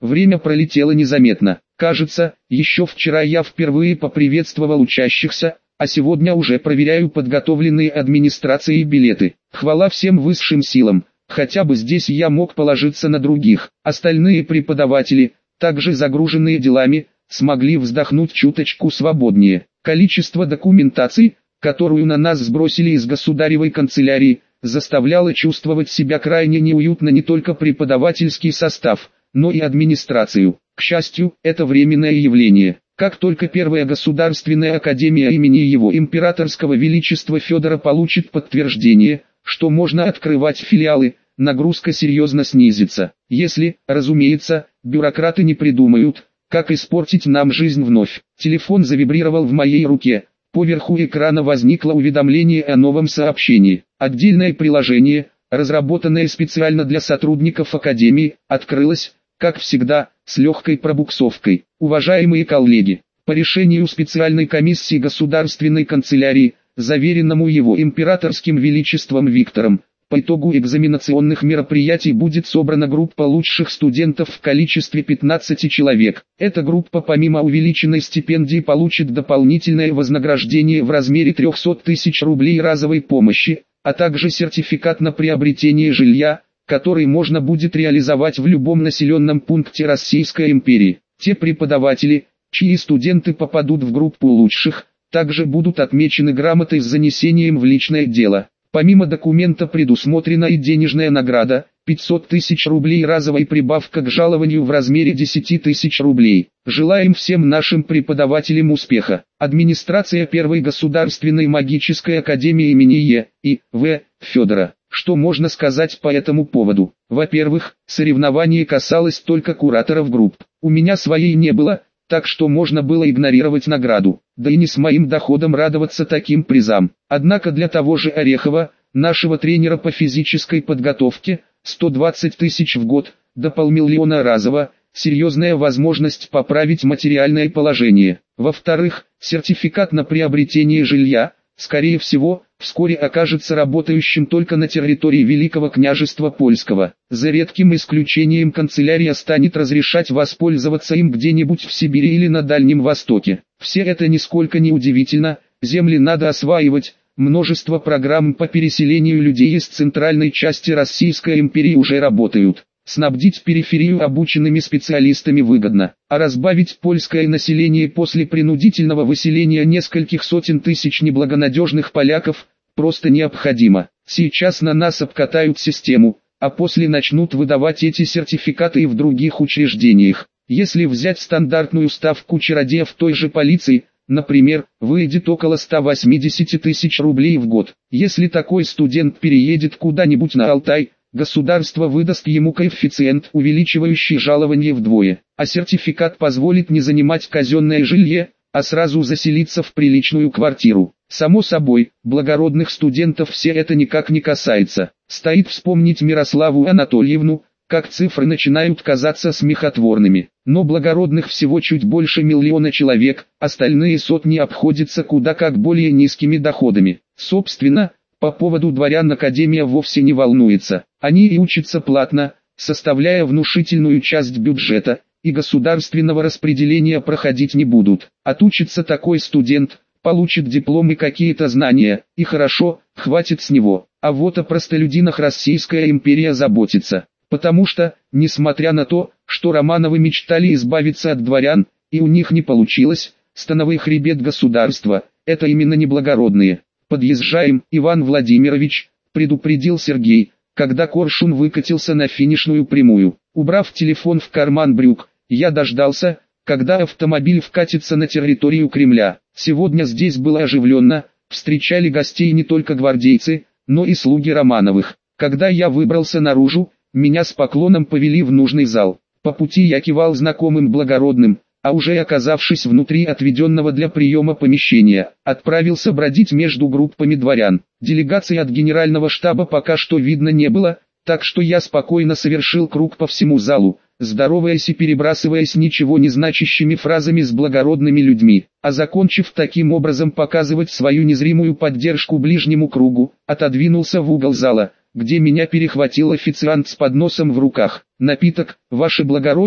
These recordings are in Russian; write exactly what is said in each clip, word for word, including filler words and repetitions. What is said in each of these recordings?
Время пролетело незаметно. Кажется, еще вчера я впервые поприветствовал учащихся, а сегодня уже проверяю подготовленные администрацией билеты. Хвала всем высшим силам, хотя бы здесь я мог положиться на других. Остальные преподаватели, также загруженные делами, смогли вздохнуть чуточку свободнее. Количество документаций, которую на нас сбросили из государевой канцелярии, заставляло чувствовать себя крайне неуютно не только преподавательский состав, но и администрацию. К счастью, это временное явление. Как только Первая государственная академия имени Его Императорского Величества Федора получит подтверждение, что можно открывать филиалы, нагрузка серьезно снизится. Если, разумеется, бюрократы не придумают, как испортить нам жизнь вновь. Телефон завибрировал в моей руке. Поверху экрана возникло уведомление о новом сообщении. Отдельное приложение, разработанное специально для сотрудников Академии, открылось, как всегда, с легкой пробуксовкой. Уважаемые коллеги, по решению специальной комиссии Государственной канцелярии, заверенному Его Императорским Величеством Виктором, по итогу экзаменационных мероприятий будет собрана группа лучших студентов в количестве пятнадцати человек. Эта группа помимо увеличенной стипендии получит дополнительное вознаграждение в размере трёхсот тысяч рублей разовой помощи, а также сертификат на приобретение жилья, который можно будет реализовать в любом населенном пункте Российской империи. Те преподаватели, чьи студенты попадут в группу лучших, также будут отмечены грамотой с занесением в личное дело. Помимо документа предусмотрена и денежная награда, пятьсот тысяч рублей разовой прибавка к жалованию в размере десяти тысяч рублей. Желаем всем нашим преподавателям успеха. Администрация Первой государственной магической академии имени Е. И. В. Федора. Что можно сказать по этому поводу? Во-первых, соревнование касалось только кураторов групп. У меня своей не было, так что можно было игнорировать награду, да и не с моим доходом радоваться таким призам. Однако для того же Орехова, нашего тренера по физической подготовке, сто двадцать тысяч в год, до полмиллиона разово, серьезная возможность поправить материальное положение. Во-вторых, сертификат на приобретение жилья, скорее всего, вскоре окажется работающим только на территории Великого княжества Польского. За редким исключением канцелярия станет разрешать воспользоваться им где-нибудь в Сибири или на Дальнем Востоке. Все это нисколько не удивительно, земли надо осваивать, множество программ по переселению людей из центральной части Российской империи уже работают. Снабдить периферию обученными специалистами выгодно, а разбавить польское население после принудительного выселения нескольких сотен тысяч неблагонадежных поляков просто необходимо. Сейчас на нас обкатают систему, а после начнут выдавать эти сертификаты и в других учреждениях. Если взять стандартную ставку чародея в той же полиции, например, выйдет около ста восьмидесяти тысяч рублей в год. Если такой студент переедет куда-нибудь на Алтай, государство выдаст ему коэффициент, увеличивающий жалование вдвое, а сертификат позволит не занимать казенное жилье, а сразу заселиться в приличную квартиру. Само собой, благородных студентов все это никак не касается. Стоит вспомнить Мирославу Анатольевну, как цифры начинают казаться смехотворными. Но благородных всего чуть больше миллиона человек, остальные сотни обходятся куда как более низкими доходами. Собственно, по поводу дворян Академия вовсе не волнуется. Они и учатся платно, составляя внушительную часть бюджета, и государственного распределения проходить не будут. Отучится такой студент, получит диплом и какие-то знания, и хорошо, хватит с него. А вот о простолюдинах Российская империя заботится. Потому что, несмотря на то, что Романовы мечтали избавиться от дворян, и у них не получилось, становой хребет государства, это именно неблагородные. «Подъезжаем, Иван Владимирович», — предупредил Сергей, когда Коршун выкатился на финишную прямую. Убрав телефон в карман брюк, я дождался, когда автомобиль вкатится на территорию Кремля. Сегодня здесь было оживленно, встречали гостей не только гвардейцы, но и слуги Романовых. Когда я выбрался наружу, меня с поклоном повели в нужный зал. По пути я кивал знакомым благородным, а уже оказавшись внутри отведенного для приема помещения, отправился бродить между группами дворян. Делегации от генерального штаба пока что видно не было, так что я спокойно совершил круг по всему залу, здороваясь и перебрасываясь ничего не значащими фразами с благородными людьми, а закончив таким образом показывать свою незримую поддержку ближнему кругу, отодвинулся в угол зала, где меня перехватил официант с подносом в руках. «Напиток, ваше благородие?»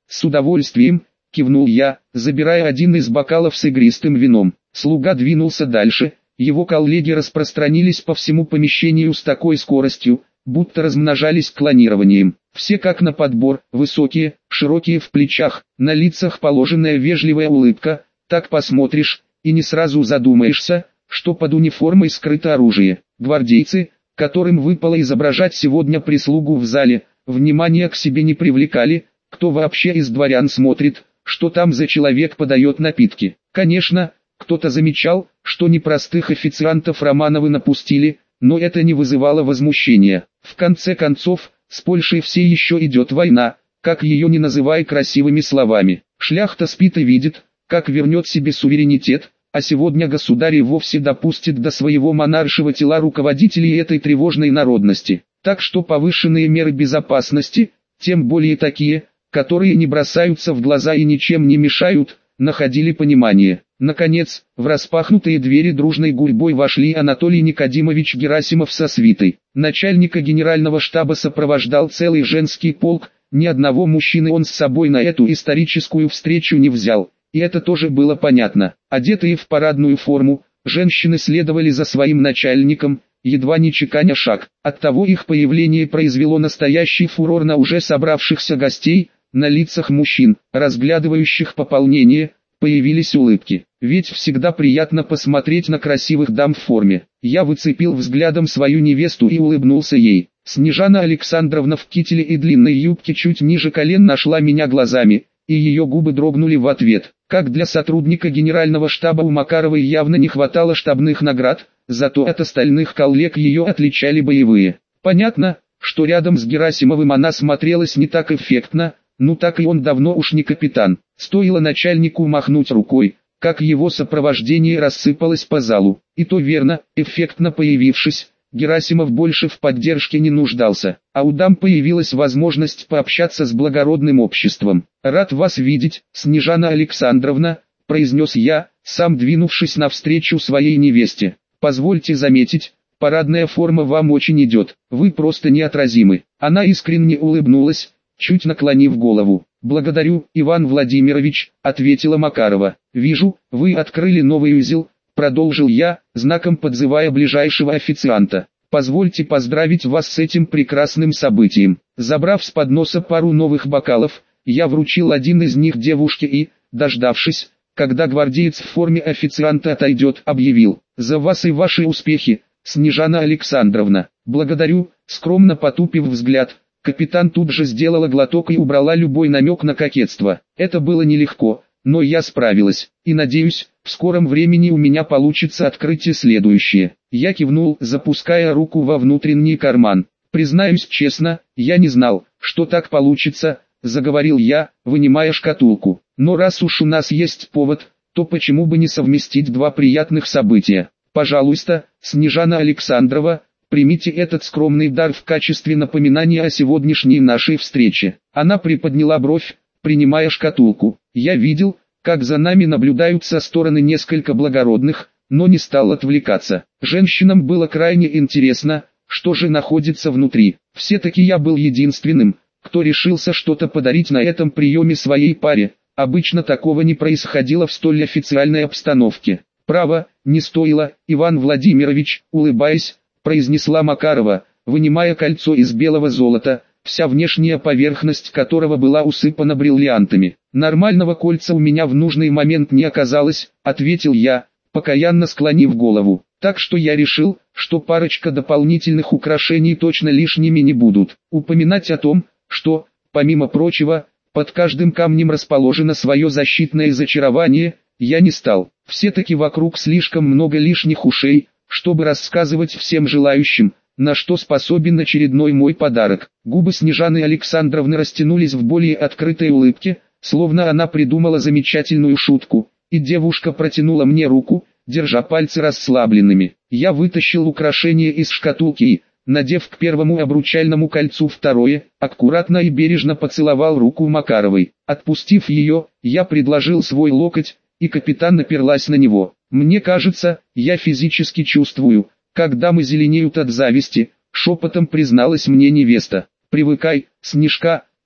С удовольствием, кивнул я, забирая один из бокалов с игристым вином. Слуга двинулся дальше, его коллеги распространились по всему помещению с такой скоростью, будто размножались клонированием. Все как на подбор, высокие, широкие в плечах, на лицах положенная вежливая улыбка, так посмотришь, и не сразу задумаешься, что под униформой скрыто оружие. Гвардейцы, которым выпало изображать сегодня прислугу в зале, внимания к себе не привлекали, кто вообще из дворян смотрит, что там за человек подает напитки. Конечно, кто-то замечал, что непростых официантов Романовы напустили, но это не вызывало возмущения. В конце концов, с Польшей все еще идет война, как ее не называй красивыми словами. Шляхта спит и видит, как вернет себе суверенитет, а сегодня государь и вовсе допустит до своего монаршего тела руководителей этой тревожной народности. Так что повышенные меры безопасности, тем более такие, которые не бросаются в глаза и ничем не мешают, находили понимание. Наконец, в распахнутые двери дружной гурьбой вошли Анатолий Никодимович Герасимов со свитой. Начальника генерального штаба сопровождал целый женский полк, ни одного мужчины он с собой на эту историческую встречу не взял, и это тоже было понятно. Одетые в парадную форму, женщины следовали за своим начальником, едва не чеканя шаг. Оттого их появление произвело настоящий фурор на уже собравшихся гостей. На лицах мужчин, разглядывающих пополнение, появились улыбки. Ведь всегда приятно посмотреть на красивых дам в форме. Я выцепил взглядом свою невесту и улыбнулся ей. Снежана Александровна в кителе и длинной юбке чуть ниже колен нашла меня глазами, и ее губы дрогнули в ответ. Как для сотрудника генерального штаба у Макаровой явно не хватало штабных наград, зато от остальных коллег ее отличали боевые. Понятно, что рядом с Герасимовым она смотрелась не так эффектно, ну так и он давно уж не капитан. Стоило начальнику махнуть рукой, как его сопровождение рассыпалось по залу. И то верно, эффектно появившись, Герасимов больше в поддержке не нуждался, а у дам появилась возможность пообщаться с благородным обществом. «Рад вас видеть, Снежана Александровна», — произнес я, сам двинувшись навстречу своей невесте. «Позвольте заметить, парадная форма вам очень идет, вы просто неотразимы». Она искренне улыбнулась, чуть наклонив голову. «Благодарю, Иван Владимирович», — ответила Макарова. «Вижу, вы открыли новый узел», — продолжил я, знаком подзывая ближайшего официанта. «Позвольте поздравить вас с этим прекрасным событием». Забрав с подноса пару новых бокалов, я вручил один из них девушке и, дождавшись, когда гвардеец в форме официанта отойдет, объявил: «За вас и ваши успехи, Снежана Александровна». «Благодарю», — скромно потупив взгляд, капитан тут же сделала глоток и убрала любой намек на кокетство. Это было нелегко, но я справилась, и надеюсь, в скором времени у меня получится открытие следующее. Я кивнул, запуская руку во внутренний карман. «Признаюсь честно, я не знал, что так получится», — заговорил я, вынимая шкатулку. «Но раз уж у нас есть повод, то почему бы не совместить два приятных события? Пожалуйста, Снежана Александрова, примите этот скромный дар в качестве напоминания о сегодняшней нашей встрече». Она приподняла бровь, принимая шкатулку. Я видел, как за нами наблюдают со стороны несколько благородных, но не стал отвлекаться. Женщинам было крайне интересно, что же находится внутри. Все-таки я был единственным, кто решился что-то подарить на этом приеме своей паре. Обычно такого не происходило в столь официальной обстановке. «Право, не стоило, Иван Владимирович», улыбаясь, произнесла Макарова, вынимая кольцо из белого золота, вся внешняя поверхность которого была усыпана бриллиантами. «Нормального кольца у меня в нужный момент не оказалось», — ответил я, покаянно склонив голову. «Так что я решил, что парочка дополнительных украшений точно лишними не будут. Упоминать о том, что, помимо прочего, под каждым камнем расположено свое защитное зачарование, я не стал. Все-таки вокруг слишком много лишних ушей, чтобы рассказывать всем желающим, на что способен очередной мой подарок». Губы Снежаны Александровны растянулись в более открытой улыбке, словно она придумала замечательную шутку, и девушка протянула мне руку, держа пальцы расслабленными. Я вытащил украшение из шкатулки и, надев к первому обручальному кольцу второе, аккуратно и бережно поцеловал руку Макаровой. Отпустив ее, я предложил свой локоть, и капитан оперлась на него. «Мне кажется, я физически чувствую, как дамы зеленеют от зависти», — шепотом призналась мне невеста. «Привыкай, Снежка»,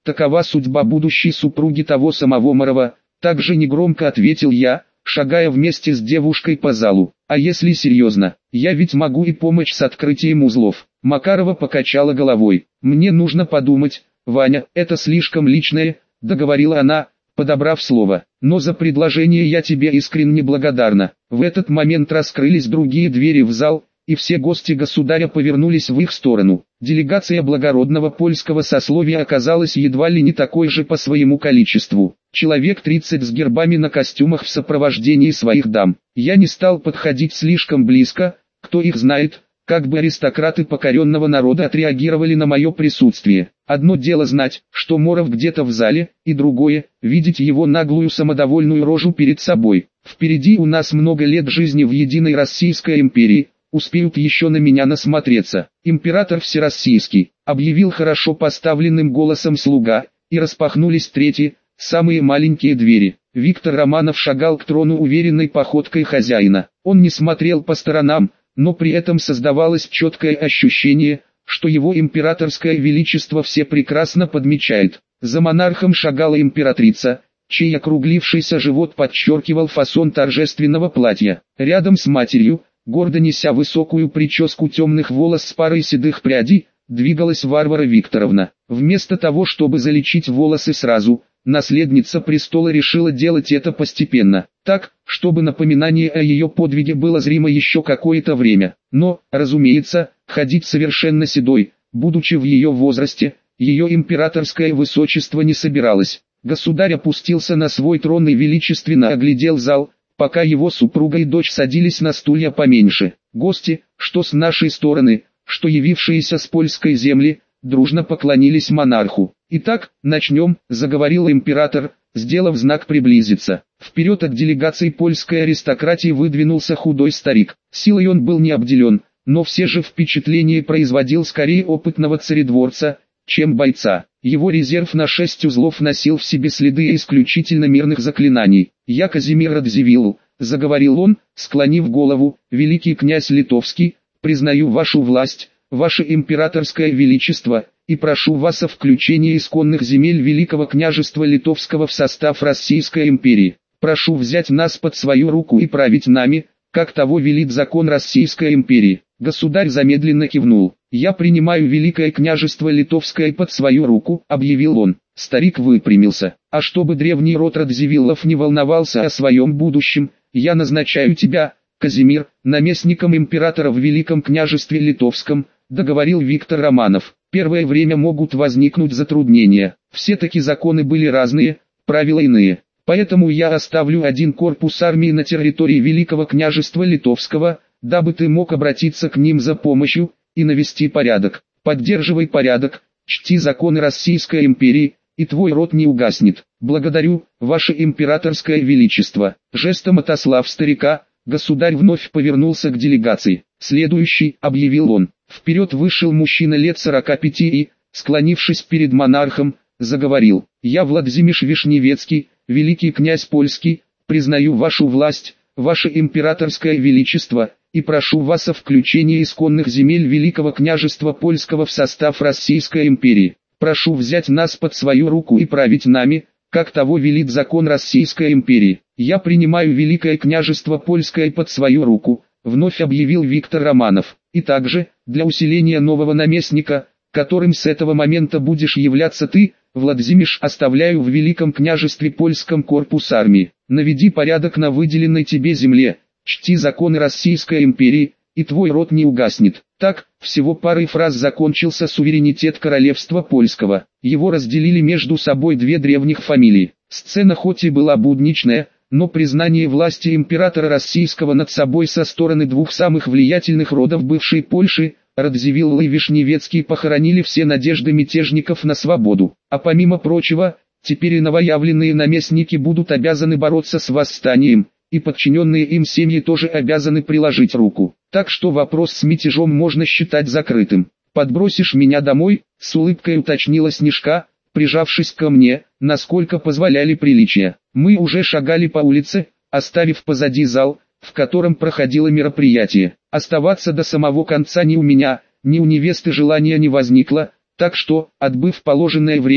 такова судьба будущей супруги того самого Марова, также негромко ответил я, шагая вместе с девушкой по залу. А если серьезно, я ведь могу и помочь с открытием узлов. Макарова покачала головой. Мне нужно подумать, Ваня, это слишком личное, договорила она, подобрав слово. Но за предложение я тебе искренне благодарна. В этот момент раскрылись другие двери в зал, и все гости государя повернулись в их сторону. Делегация благородного польского сословия оказалась едва ли не такой же по своему количеству. Человек тридцать с гербами на костюмах в сопровождении своих дам. Я не стал подходить слишком близко, кто их знает, как бы аристократы покоренного народа отреагировали на мое присутствие. Одно дело знать, что Моров где-то в зале, и другое – видеть его наглую самодовольную рожу перед собой. Впереди у нас много лет жизни в единой Российской империи. Успеют еще на меня насмотреться. Император всероссийский, объявил хорошо поставленным голосом слуга, и распахнулись третьи, самые маленькие двери. Виктор Романов шагал к трону уверенной походкой хозяина. Он не смотрел по сторонам, но при этом создавалось четкое ощущение, что его императорское величество все прекрасно подмечает. За монархом шагала императрица, чей округлившийся живот подчеркивал фасон торжественного платья. Рядом с матерью, гордо неся высокую прическу темных волос с парой седых прядей, двигалась Варвара Викторовна. Вместо того, чтобы залечить волосы сразу, наследница престола решила делать это постепенно, так, чтобы напоминание о ее подвиге было зримо еще какое-то время. Но, разумеется, ходить совершенно седой, будучи в ее возрасте, ее императорское высочество не собиралось. Государь опустился на свой трон и величественно оглядел зал, пока его супруга и дочь садились на стулья поменьше. Гости, что с нашей стороны, что явившиеся с польской земли, дружно поклонились монарху. «Итак, начнем», — заговорил император, сделав знак приблизиться. Вперед от делегации польской аристократии выдвинулся худой старик. Силой он был не обделен, но все же впечатление производил скорее опытного царедворца, чем бойца. Его резерв на шесть узлов носил в себе следы исключительно мирных заклинаний. «Я Казимир Радзивилл», — заговорил он, склонив голову, — «великий князь Литовский, признаю вашу власть, ваше императорское величество, и прошу вас о включении исконных земель Великого княжества Литовского в состав Российской империи. Прошу взять нас под свою руку и править нами, как того велит закон Российской империи». Государь замедленно кивнул. «Я принимаю Великое княжество Литовское под свою руку», — объявил он. Старик выпрямился. «А чтобы древний род Радзивиллов не волновался о своем будущем, я назначаю тебя, Казимир, наместником императора в Великом княжестве Литовском», — договорил Виктор Романов. «Первое время могут возникнуть затруднения. Все-таки законы были разные, правила иные. Поэтому я оставлю один корпус армии на территории Великого княжества Литовского, дабы ты мог обратиться к ним за помощью и навести порядок. Поддерживай порядок, чти законы Российской империи, и твой род не угаснет. Благодарю, ваше императорское величество». Жестом отослав старика, государь вновь повернулся к делегации. «Следующий», — объявил он. Вперед вышел мужчина лет сорока пяти и, склонившись перед монархом, заговорил. «Я Владимир Вишневецкий, великий князь польский, признаю вашу власть, ваше императорское величество, и прошу вас о включении исконных земель Великого княжества польского в состав Российской империи. Прошу взять нас под свою руку и править нами, как того велит закон Российской империи. Я принимаю Великое княжество польское под свою руку», — вновь объявил Виктор Романов. «И также, для усиления нового наместника, которым с этого момента будешь являться ты, Владимир, оставляю в Великом княжестве польском корпус армии. Наведи порядок на выделенной тебе земле, чти законы Российской империи, и твой род не угаснет». Так, всего парой фраз закончился суверенитет королевства польского. Его разделили между собой две древних фамилии. Сцена хоть и была будничная, но признание власти императора российского над собой со стороны двух самых влиятельных родов бывшей Польши, Радзивилл и Вишневецкий, похоронили все надежды мятежников на свободу. А помимо прочего, теперь и новоявленные наместники будут обязаны бороться с восстанием, и подчиненные им семьи тоже обязаны приложить руку. Так что вопрос с мятежом можно считать закрытым. «Подбросишь меня домой?» — с улыбкой уточнила Снежка, прижавшись ко мне, насколько позволяли приличия. Мы уже шагали по улице, оставив позади зал, в котором проходило мероприятие. Оставаться до самого конца ни у меня, ни у невесты желания не возникло, так что, отбыв положенное время,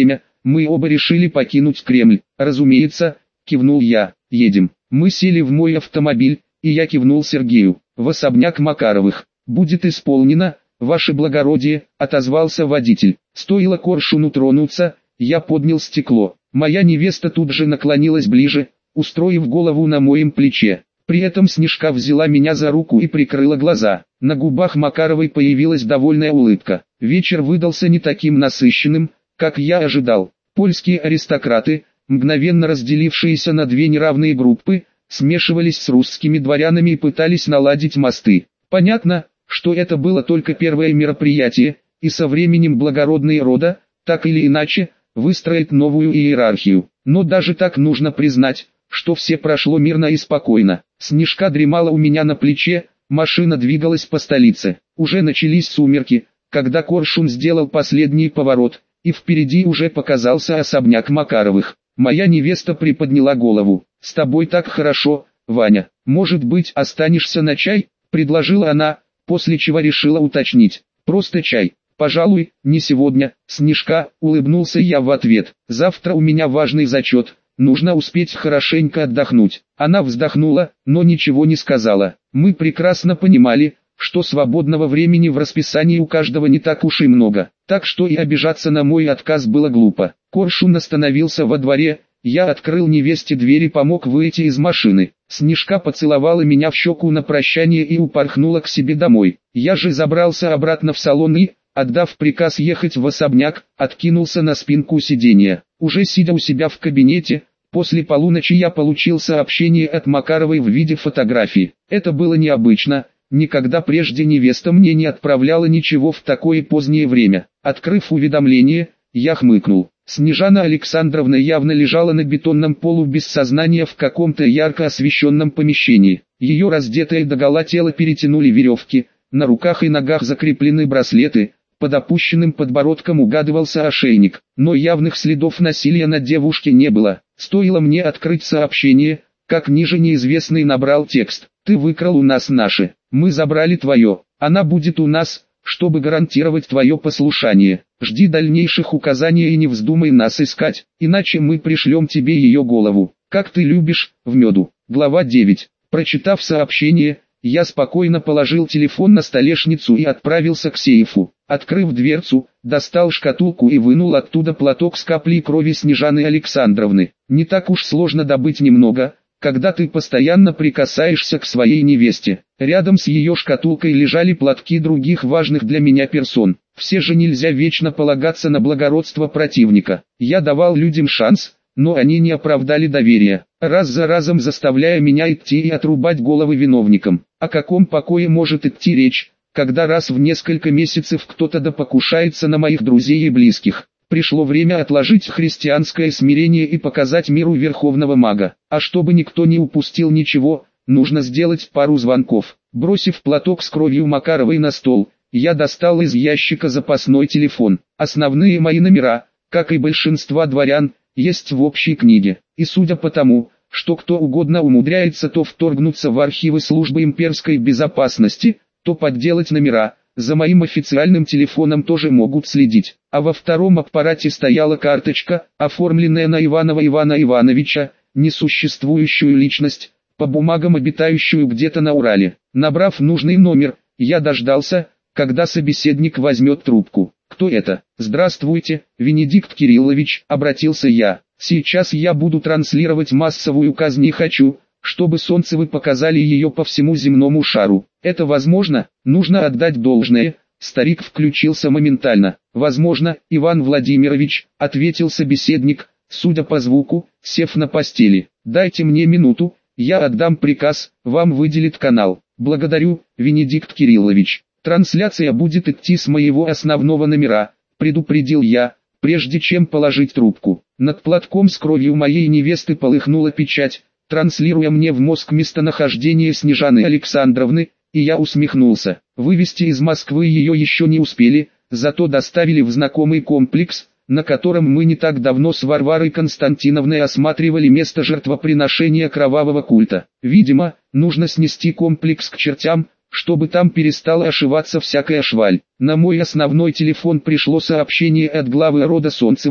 Мы оба решили покинуть Кремль. Разумеется, кивнул я. Едем. Мы сели в мой автомобиль, и я кивнул Сергею. В особняк Макаровых. Будет исполнено, ваше благородие, отозвался водитель. Стоило Коршуну тронуться, я поднял стекло. Моя невеста тут же наклонилась ближе, устроив голову на моем плече. При этом Снежка взяла меня за руку и прикрыла глаза. На губах Макаровой появилась довольная улыбка. Вечер выдался не таким насыщенным, как я ожидал. Польские аристократы, мгновенно разделившиеся на две неравные группы, смешивались с русскими дворянами и пытались наладить мосты. Понятно, что это было только первое мероприятие, и со временем благородные рода, так или иначе, выстроят новую иерархию. Но даже так нужно признать, что все прошло мирно и спокойно. Снежка дремала у меня на плече, машина двигалась по столице. Уже начались сумерки, когда Коршун сделал последний поворот, и впереди уже показался особняк Макаровых. Моя невеста приподняла голову. «С тобой так хорошо, Ваня. Может быть, останешься на чай?» – предложила она, после чего решила уточнить. «Просто чай. Пожалуй, не сегодня, Снежка», – улыбнулся я в ответ. «Завтра у меня важный зачет. Нужно успеть хорошенько отдохнуть». Она вздохнула, но ничего не сказала. Мы прекрасно понимали, что свободного времени в расписании у каждого не так уж и много, так что и обижаться на мой отказ было глупо. Коршун остановился во дворе, я открыл невесте дверь и помог выйти из машины. Снежка поцеловала меня в щеку на прощание и упорхнула к себе домой. Я же забрался обратно в салон и, отдав приказ ехать в особняк, откинулся на спинку сиденья. Уже сидя у себя в кабинете, после полуночи я получил сообщение от Макаровой в виде фотографии. Это было необычно, никогда прежде невеста мне не отправляла ничего в такое позднее время. Открыв уведомление, я хмыкнул. Снежана Александровна явно лежала на бетонном полу без сознания в каком-то ярко освещенном помещении. Ее раздетое догола тело перетянули веревки, на руках и ногах закреплены браслеты, под опущенным подбородком угадывался ошейник, но явных следов насилия на девушке не было. Стоило мне открыть сообщение, как ниже неизвестный набрал текст. «Ты выкрал у нас наше, мы забрали твое, она будет у нас, чтобы гарантировать твое послушание. Жди дальнейших указаний и не вздумай нас искать, иначе мы пришлем тебе ее голову, как ты любишь, в меду». Глава девять. Прочитав сообщение, я спокойно положил телефон на столешницу и отправился к сейфу. Открыв дверцу, достал шкатулку и вынул оттуда платок с каплей крови Снежаны Александровны. Не так уж сложно добыть немного, когда ты постоянно прикасаешься к своей невесте. Рядом с ее шкатулкой лежали платки других важных для меня персон. Все же нельзя вечно полагаться на благородство противника. Я давал людям шанс, но они не оправдали доверия, раз за разом заставляя меня идти и отрубать головы виновникам. О каком покое может идти речь, когда раз в несколько месяцев кто-то да покушается на моих друзей и близких? Пришло время отложить христианское смирение и показать миру верховного мага. А чтобы никто не упустил ничего, нужно сделать пару звонков. Бросив платок с кровью Макаровой на стол, я достал из ящика запасной телефон. Основные мои номера, как и большинства дворян, есть в общей книге. И судя по тому, что кто угодно умудряется то вторгнуться в архивы службы имперской безопасности, то подделать номера, за моим официальным телефоном тоже могут следить. А во втором аппарате стояла карточка, оформленная на Иванова Ивана Ивановича, несуществующую личность, по бумагам обитающую где-то на Урале. Набрав нужный номер, я дождался, когда собеседник возьмет трубку. «Кто это?» «Здравствуйте, Венедикт Кириллович», — обратился я. «Сейчас я буду транслировать массовую казнь и хочу, чтобы Солнцевы показали ее по всему земному шару. Это возможно?» Нужно отдать должное, старик включился моментально. «Возможно, Иван Владимирович», — ответил собеседник, судя по звуку, сев на постели. «Дайте мне минуту, я отдам приказ, вам выделит канал». «Благодарю, Венедикт Кириллович. Трансляция будет идти с моего основного номера», — предупредил я, прежде чем положить трубку. Над платком с кровью моей невесты полыхнула печать, транслируя мне в мозг местонахождение Снежаны Александровны, и я усмехнулся. Вывести из Москвы ее еще не успели, зато доставили в знакомый комплекс, на котором мы не так давно с Варварой Константиновной осматривали место жертвоприношения кровавого культа. Видимо, нужно снести комплекс к чертям, чтобы там перестала ошиваться всякая шваль. На мой основной телефон пришло сообщение от главы рода Солнцевых,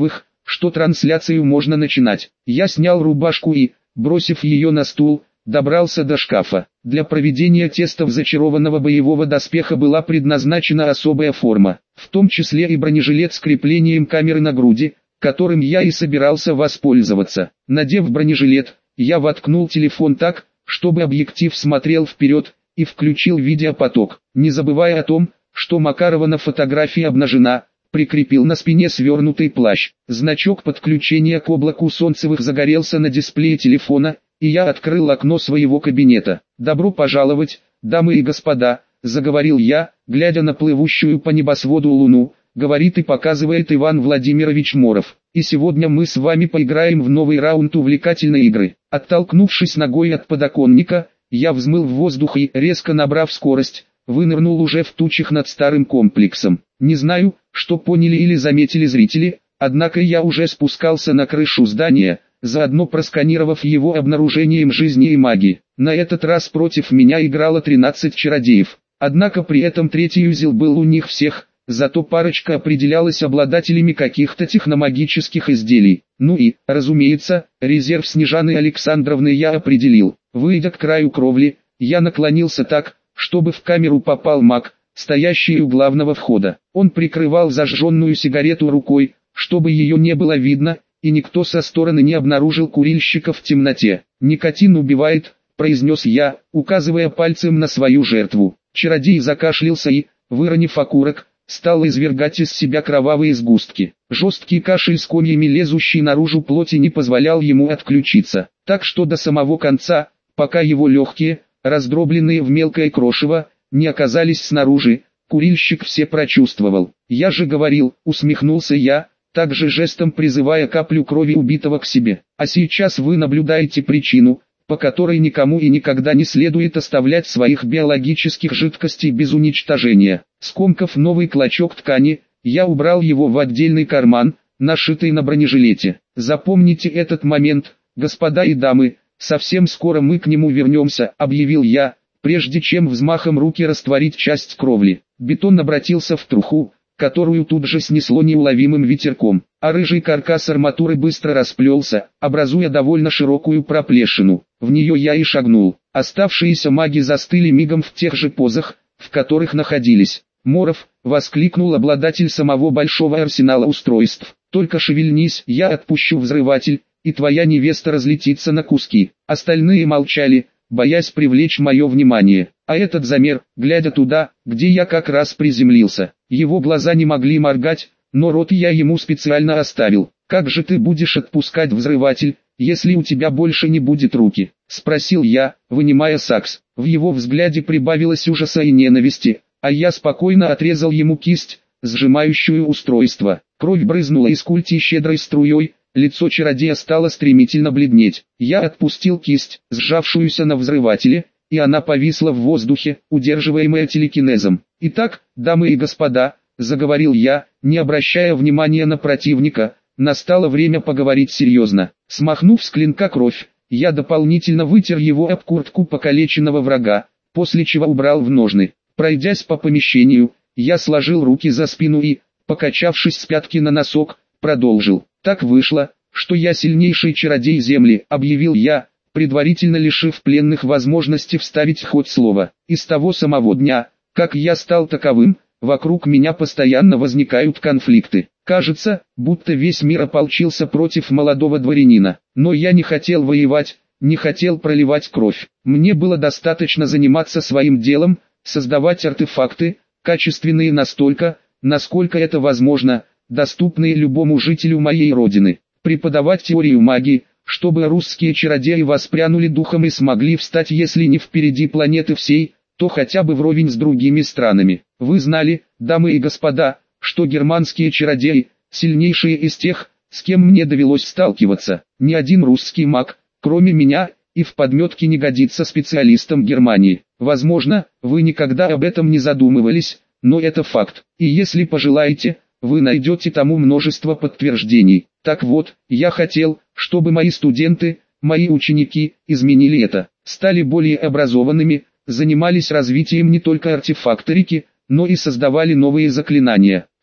что трансляцию можно начинать. Я снял рубашку и, бросив ее на стул, добрался до шкафа. Для проведения тестов зачарованного боевого доспеха была предназначена особая форма, в том числе и бронежилет с креплением камеры на груди, которым я и собирался воспользоваться. Надев бронежилет, я воткнул телефон так, чтобы объектив смотрел вперед, и включил видеопоток, не забывая о том, что Макарова на фотографии обнажена, прикрепил на спине свернутый плащ. Значок подключения к облаку Солнцевых загорелся на дисплее телефона, и я открыл окно своего кабинета. «Добро пожаловать, дамы и господа», — заговорил я, глядя на плывущую по небосводу луну, говорит и показывает Иван Владимирович Моров. «И сегодня мы с вами поиграем в новый раунд увлекательной игры». Оттолкнувшись ногой от подоконника, я взмыл в воздух и, резко набрав скорость, вынырнул уже в тучах над старым комплексом. Не знаю, что поняли или заметили зрители, однако я уже спускался на крышу здания, заодно просканировав его обнаружением жизни и магии. На этот раз против меня играло тринадцать чародеев, однако при этом третий узел был у них всех, зато парочка определялась обладателями каких-то техномагических изделий. Ну и, разумеется, резерв Снежаны Александровны я определил. Выйдя к краю кровли, я наклонился так, чтобы в камеру попал маг, стоящий у главного входа. Он прикрывал зажженную сигарету рукой, чтобы ее не было видно, и никто со стороны не обнаружил курильщика в темноте. «Никотин убивает», — произнес я, указывая пальцем на свою жертву. Чародей закашлялся и, выронив окурок, стал извергать из себя кровавые сгустки. Жесткий кашель с комьями, лезущий наружу плоти, не позволял ему отключиться, так что до самого конца, пока его легкие, раздробленные в мелкое крошево, не оказались снаружи, курильщик все прочувствовал. «Я же говорил», — усмехнулся я, также жестом призывая каплю крови убитого к себе. «А сейчас вы наблюдаете причину, по которой никому и никогда не следует оставлять своих биологических жидкостей без уничтожения». Скомкав новый клочок ткани, я убрал его в отдельный карман, нашитый на бронежилете. «Запомните этот момент, господа и дамы, совсем скоро мы к нему вернемся», — объявил я, прежде чем взмахом руки растворить часть кровли. Бетон обратился в труху, которую тут же снесло неуловимым ветерком, а рыжий каркас арматуры быстро расплелся, образуя довольно широкую проплешину. В нее я и шагнул. Оставшиеся маги застыли мигом в тех же позах, в которых находились. «Моров», — воскликнул обладатель самого большого арсенала устройств, — «только шевельнись, я отпущу взрыватель, и твоя невеста разлетится на куски». Остальные молчали, боясь привлечь мое внимание, а этот замер, глядя туда, где я как раз приземлился. Его глаза не могли моргать, но рот я ему специально оставил. «Как же ты будешь отпускать взрыватель, если у тебя больше не будет руки?» — спросил я, вынимая сакс. В его взгляде прибавилось ужаса и ненависти, а я спокойно отрезал ему кисть, сжимающую устройство. Кровь брызнула из культи щедрой струей, лицо чародея стало стремительно бледнеть. Я отпустил кисть, сжавшуюся на взрывателе, и она повисла в воздухе, удерживаемая телекинезом. «Итак, дамы и господа», — заговорил я, не обращая внимания на противника, — настало время поговорить серьезно. Смахнув с клинка кровь, я дополнительно вытер его об куртку покалеченного врага, после чего убрал в ножны. Пройдясь по помещению, я сложил руки за спину и, покачавшись с пятки на носок, продолжил. «Так вышло, что я сильнейший чародей Земли», — объявил я, предварительно лишив пленных возможности вставить хоть слово. И с того самого дня, как я стал таковым, вокруг меня постоянно возникают конфликты. Кажется, будто весь мир ополчился против молодого дворянина. Но я не хотел воевать, не хотел проливать кровь. Мне было достаточно заниматься своим делом, создавать артефакты, качественные настолько, насколько это возможно, доступные любому жителю моей родины. Преподавать теорию магии, чтобы русские чародеи воспрянули духом и смогли встать, если не впереди планеты всей, то хотя бы вровень с другими странами. Вы знали, дамы и господа, что германские чародеи, сильнейшие из тех, с кем мне довелось сталкиваться. Ни один русский маг, кроме меня, и в подметке не годится специалистом Германии. Возможно, вы никогда об этом не задумывались, но это факт. И если пожелаете, вы найдете тому множество подтверждений. Так вот, я хотел, чтобы мои студенты, мои ученики, изменили это, стали более образованными, занимались развитием не только артефакторики, но и создавали новые заклинания.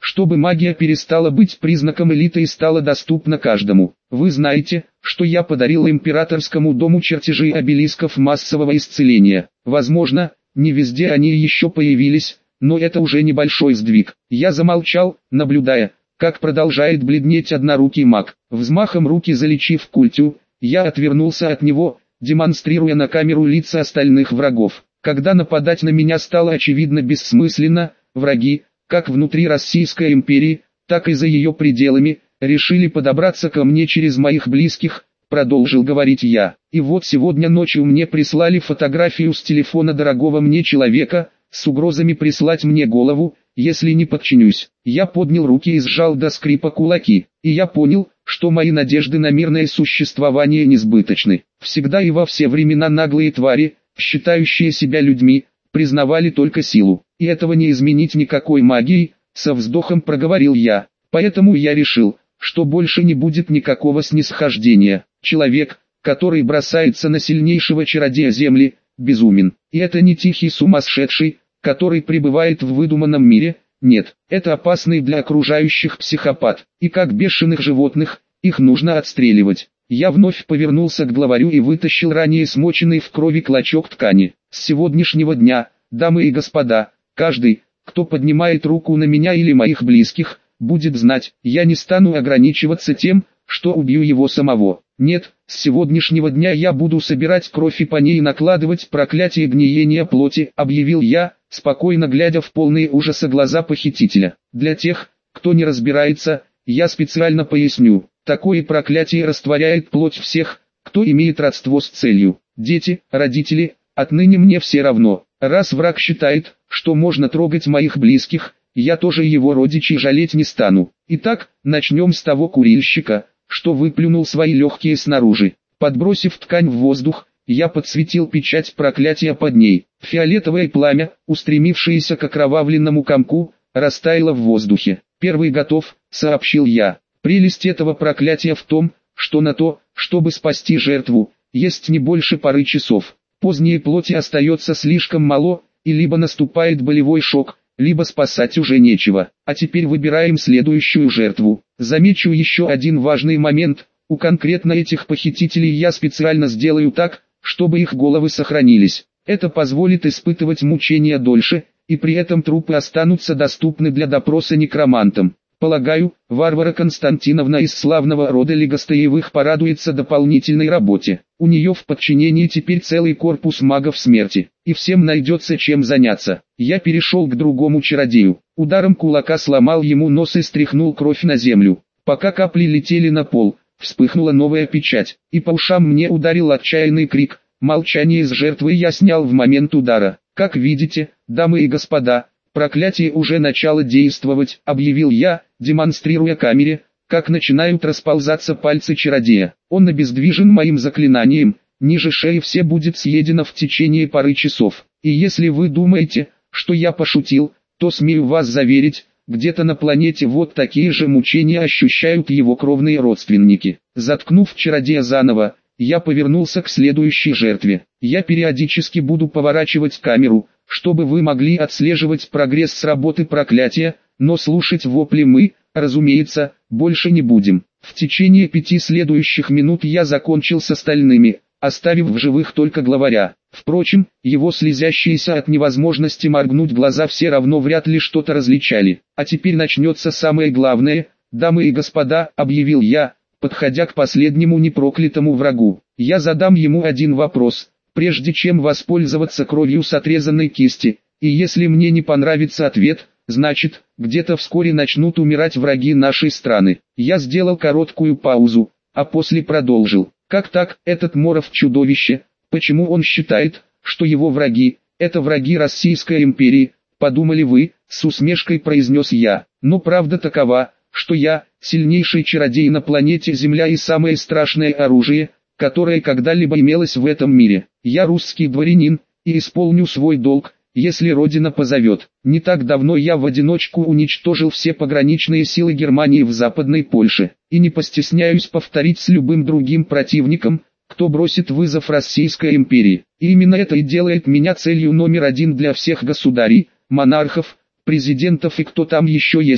чтобы магия перестала быть признаком элиты и стала доступна каждому. Вы знаете, что я подарил императорскому дому чертежи обелисков массового исцеления. Возможно, не везде они еще появились, но это уже небольшой сдвиг. Я замолчал, наблюдая, как продолжает бледнеть однорукий маг. Взмахом руки залечив культю, я отвернулся от него, демонстрируя на камеру лица остальных врагов. Когда нападать на меня стало очевидно бессмысленно, враги, как внутри Российской империи, так и за ее пределами, решили подобраться ко мне через моих близких, продолжил говорить я. И вот сегодня ночью мне прислали фотографию с телефона дорогого мне человека, с угрозами прислать мне голову, если не подчинюсь. Я поднял руки и сжал до скрипа кулаки, и я понял, что мои надежды на мирное существование несбыточны. Всегда и во все времена наглые твари, считающие себя людьми, признавали только силу, и этого не изменить никакой магией, со вздохом проговорил я. Поэтому я решил, что больше не будет никакого снисхождения. Человек, который бросается на сильнейшего чародея земли, безумен. И это не тихий сумасшедший, который пребывает в выдуманном мире, нет, это опасный для окружающих психопат, и как бешеных животных, их нужно отстреливать. Я вновь повернулся к главарю и вытащил ранее смоченный в крови клочок ткани. С сегодняшнего дня, дамы и господа, каждый, кто поднимает руку на меня или моих близких, будет знать, я не стану ограничиваться тем, что убью его самого. Нет, с сегодняшнего дня я буду собирать кровь и по ней накладывать проклятие гниения плоти, объявил я, спокойно глядя в полные ужаса глаза похитителя. Для тех, кто не разбирается, я специально поясню, такое проклятие растворяет плоть всех, кто имеет родство с целью. Дети, родители, отныне мне все равно. Раз враг считает, что можно трогать моих близких, я тоже его родичей жалеть не стану. Итак, начнем с того курильщика, что выплюнул свои легкие снаружи. Подбросив ткань в воздух, я подсветил печать проклятия под ней. Фиолетовое пламя, устремившееся к окровавленному комку, растаяло в воздухе. «Первый готов», — сообщил я. Прелесть этого проклятия в том, что на то, чтобы спасти жертву, есть не больше пары часов. Поздней плоти остается слишком мало, и либо наступает болевой шок, либо спасать уже нечего. А теперь выбираем следующую жертву. Замечу еще один важный момент. У конкретно этих похитителей я специально сделаю так, чтобы их головы сохранились. Это позволит испытывать мучения дольше, и при этом трупы останутся доступны для допроса некромантам. Полагаю, Варвара Константиновна из славного рода Легостаевых порадуется дополнительной работе. У нее в подчинении теперь целый корпус магов смерти, и всем найдется чем заняться. Я перешел к другому чародею. Ударом кулака сломал ему нос и стряхнул кровь на землю. Пока капли летели на пол, вспыхнула новая печать, и по ушам мне ударил отчаянный крик. Молчание с жертвы я снял в момент удара. Как видите, дамы и господа, проклятие уже начало действовать, объявил я, демонстрируя камере, как начинают расползаться пальцы чародея. Он обездвижен моим заклинанием, ниже шеи все будет съедено в течение пары часов. И если вы думаете, что я пошутил, то смею вас заверить, где-то на планете вот такие же мучения ощущают его кровные родственники. Заткнув чародея заново, я повернулся к следующей жертве. Я периодически буду поворачивать камеру, чтобы вы могли отслеживать прогресс с работы проклятия, но слушать вопли мы, разумеется, больше не будем. В течение пяти следующих минут я закончил с остальными, оставив в живых только главаря. Впрочем, его слезящиеся от невозможности моргнуть глаза все равно вряд ли что-то различали. А теперь начнется самое главное, дамы и господа, объявил я, подходя к последнему непроклятому врагу. Я задам ему один вопрос, прежде чем воспользоваться кровью с отрезанной кисти, и если мне не понравится ответ, значит, где-то вскоре начнут умирать враги нашей страны. Я сделал короткую паузу, а после продолжил. Как так, этот Моров чудовище, почему он считает, что его враги, это враги Российской империи, подумали вы, с усмешкой произнес я. Но правда такова, что я, сильнейший чародей на планете Земля и самое страшное оружие, которое когда-либо имелось в этом мире. Я русский дворянин, и исполню свой долг, если Родина позовет. Не так давно я в одиночку уничтожил все пограничные силы Германии в Западной Польше, и не постесняюсь повторить с любым другим противником, кто бросит вызов Российской империи. И именно это и делает меня целью номер один для всех государей, монархов, президентов и кто там еще есть,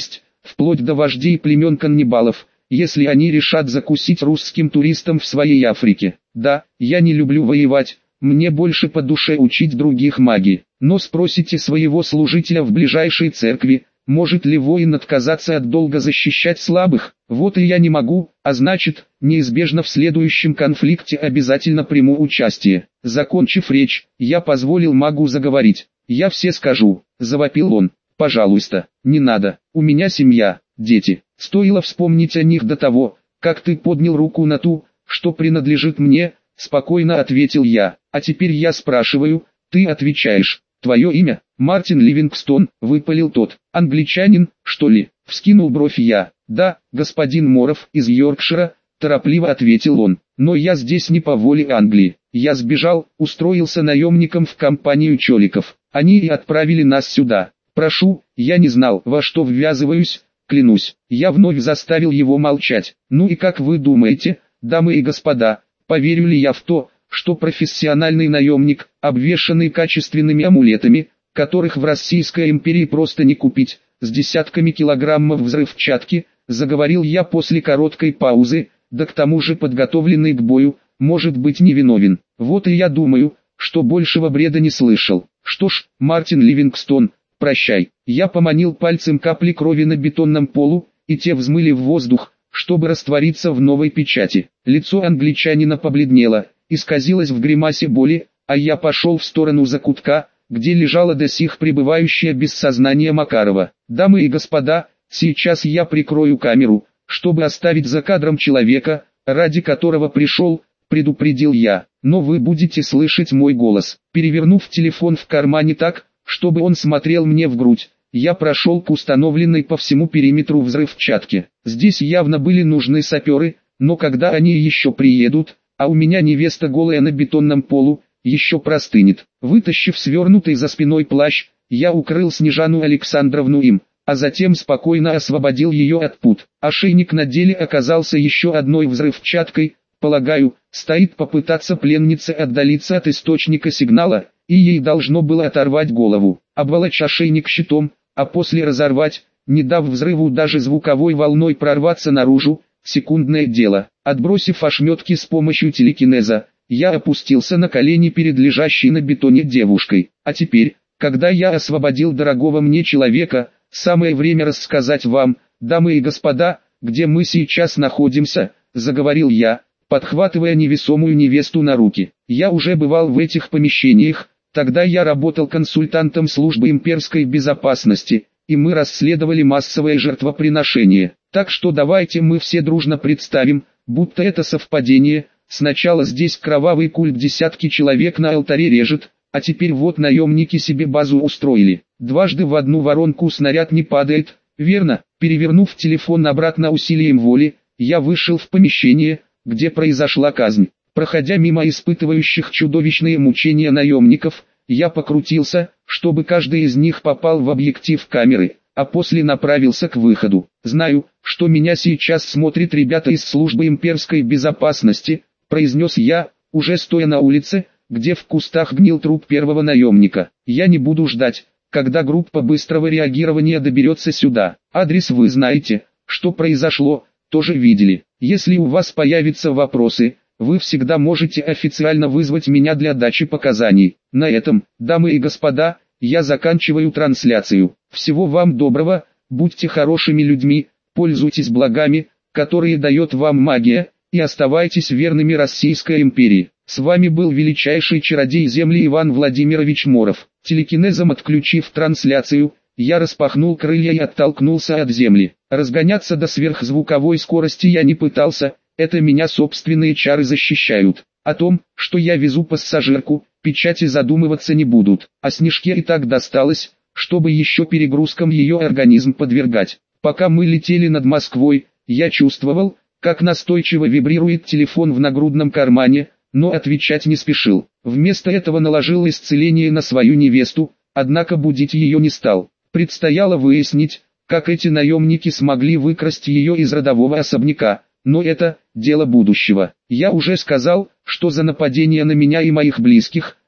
вплоть до вождей племен каннибалов, если они решат закусить русским туристам в своей Африке. Да, я не люблю воевать, мне больше по душе учить других магии. Но спросите своего служителя в ближайшей церкви, может ли воин отказаться от долга защищать слабых? Вот и я не могу, а значит, неизбежно в следующем конфликте обязательно приму участие. Закончив речь, я позволил магу заговорить. «Я все скажу», — завопил он. «Пожалуйста, не надо, у меня семья, дети. Стоило вспомнить о них до того, как ты поднял руку на ту, что принадлежит мне», — спокойно ответил я. «А теперь я спрашиваю, ты отвечаешь. Твое имя?» «Мартин Ливингстон», — выпалил тот. «Англичанин, что ли?» — вскинул бровь я. «Да, господин Моров из Йоркшира», — торопливо ответил он. «Но я здесь не по воле Англии. Я сбежал, устроился наемником в компанию чоликов. Они и отправили нас сюда. Прошу, я не знал, во что ввязываюсь, клянусь». Я вновь заставил его молчать. «Ну и как вы думаете, дамы и господа, поверю ли я в то, что профессиональный наемник, обвешанный качественными амулетами, которых в Российской империи просто не купить, с десятками килограммов взрывчатки», заговорил я после короткой паузы, да к тому же подготовленный к бою, может быть невиновен. Вот и я думаю, что большего бреда не слышал. Что ж, Мартин Ливингстон, прощай. Я поманил пальцем капли крови на бетонном полу, и те взмыли в воздух, чтобы раствориться в новой печати. Лицо англичанина побледнело, исказилось в гримасе боли, а я пошел в сторону закутка, где лежала до сих пребывающая без сознания Макарова. «Дамы и господа, сейчас я прикрою камеру, чтобы оставить за кадром человека, ради которого пришел», — предупредил я. «Но вы будете слышать мой голос». Перевернув телефон в кармане так, чтобы он смотрел мне в грудь, я прошел к установленной по всему периметру взрывчатке. Здесь явно были нужны саперы, но когда они еще приедут, а у меня невеста голая на бетонном полу, еще простынет. Вытащив свернутый за спиной плащ, я укрыл Снежану Александровну им, а затем спокойно освободил ее от пут. Ошейник на деле оказался еще одной взрывчаткой. Полагаю, стоит попытаться пленнице отдалиться от источника сигнала, и ей должно было оторвать голову, обволочь ошейник щитом, а после разорвать, не дав взрыву даже звуковой волной прорваться наружу. Секундное дело. Отбросив ошметки с помощью телекинеза, я опустился на колени перед лежащей на бетоне девушкой. А теперь, когда я освободил дорогого мне человека, самое время рассказать вам, дамы и господа, где мы сейчас находимся, заговорил я, подхватывая невесомую невесту на руки. Я уже бывал в этих помещениях, тогда я работал консультантом службы имперской безопасности, и мы расследовали массовое жертвоприношение. Так что давайте мы все дружно представим, будто это совпадение. Сначала здесь кровавый культ десятки человек на алтаре режет, а теперь вот наемники себе базу устроили. Дважды в одну воронку снаряд не падает, верно? Перевернув телефон обратно усилием воли, я вышел в помещение, где произошла казнь. Проходя мимо испытывающих чудовищные мучения наемников, я покрутился, чтобы каждый из них попал в объектив камеры, а после направился к выходу. Знаю, что меня сейчас смотрят ребята из службы имперской безопасности, произнес я, уже стоя на улице, где в кустах гнил труп первого наемника. Я не буду ждать, когда группа быстрого реагирования доберется сюда. Адрес вы знаете, что произошло, тоже видели. Если у вас появятся вопросы, вы всегда можете официально вызвать меня для дачи показаний. На этом, дамы и господа, я заканчиваю трансляцию. Всего вам доброго, будьте хорошими людьми, пользуйтесь благами, которые дает вам магия, и оставайтесь верными Российской империи. С вами был величайший чародей Земли Иван Владимирович Моров. Телекинезом отключив трансляцию, я распахнул крылья и оттолкнулся от земли. Разгоняться до сверхзвуковой скорости я не пытался, это меня собственные чары защищают. О том, что я везу пассажирку, печати задумываться не будут. А Снежке и так досталось, чтобы еще перегрузкам ее организм подвергать. Пока мы летели над Москвой, я чувствовал, как настойчиво вибрирует телефон в нагрудном кармане, но отвечать не спешил. Вместо этого наложил исцеление на свою невесту, однако будить ее не стал. Предстояло выяснить, как эти наемники смогли выкрасть ее из родового особняка, но это дело будущего. Я уже сказал, что за нападение на меня и моих близких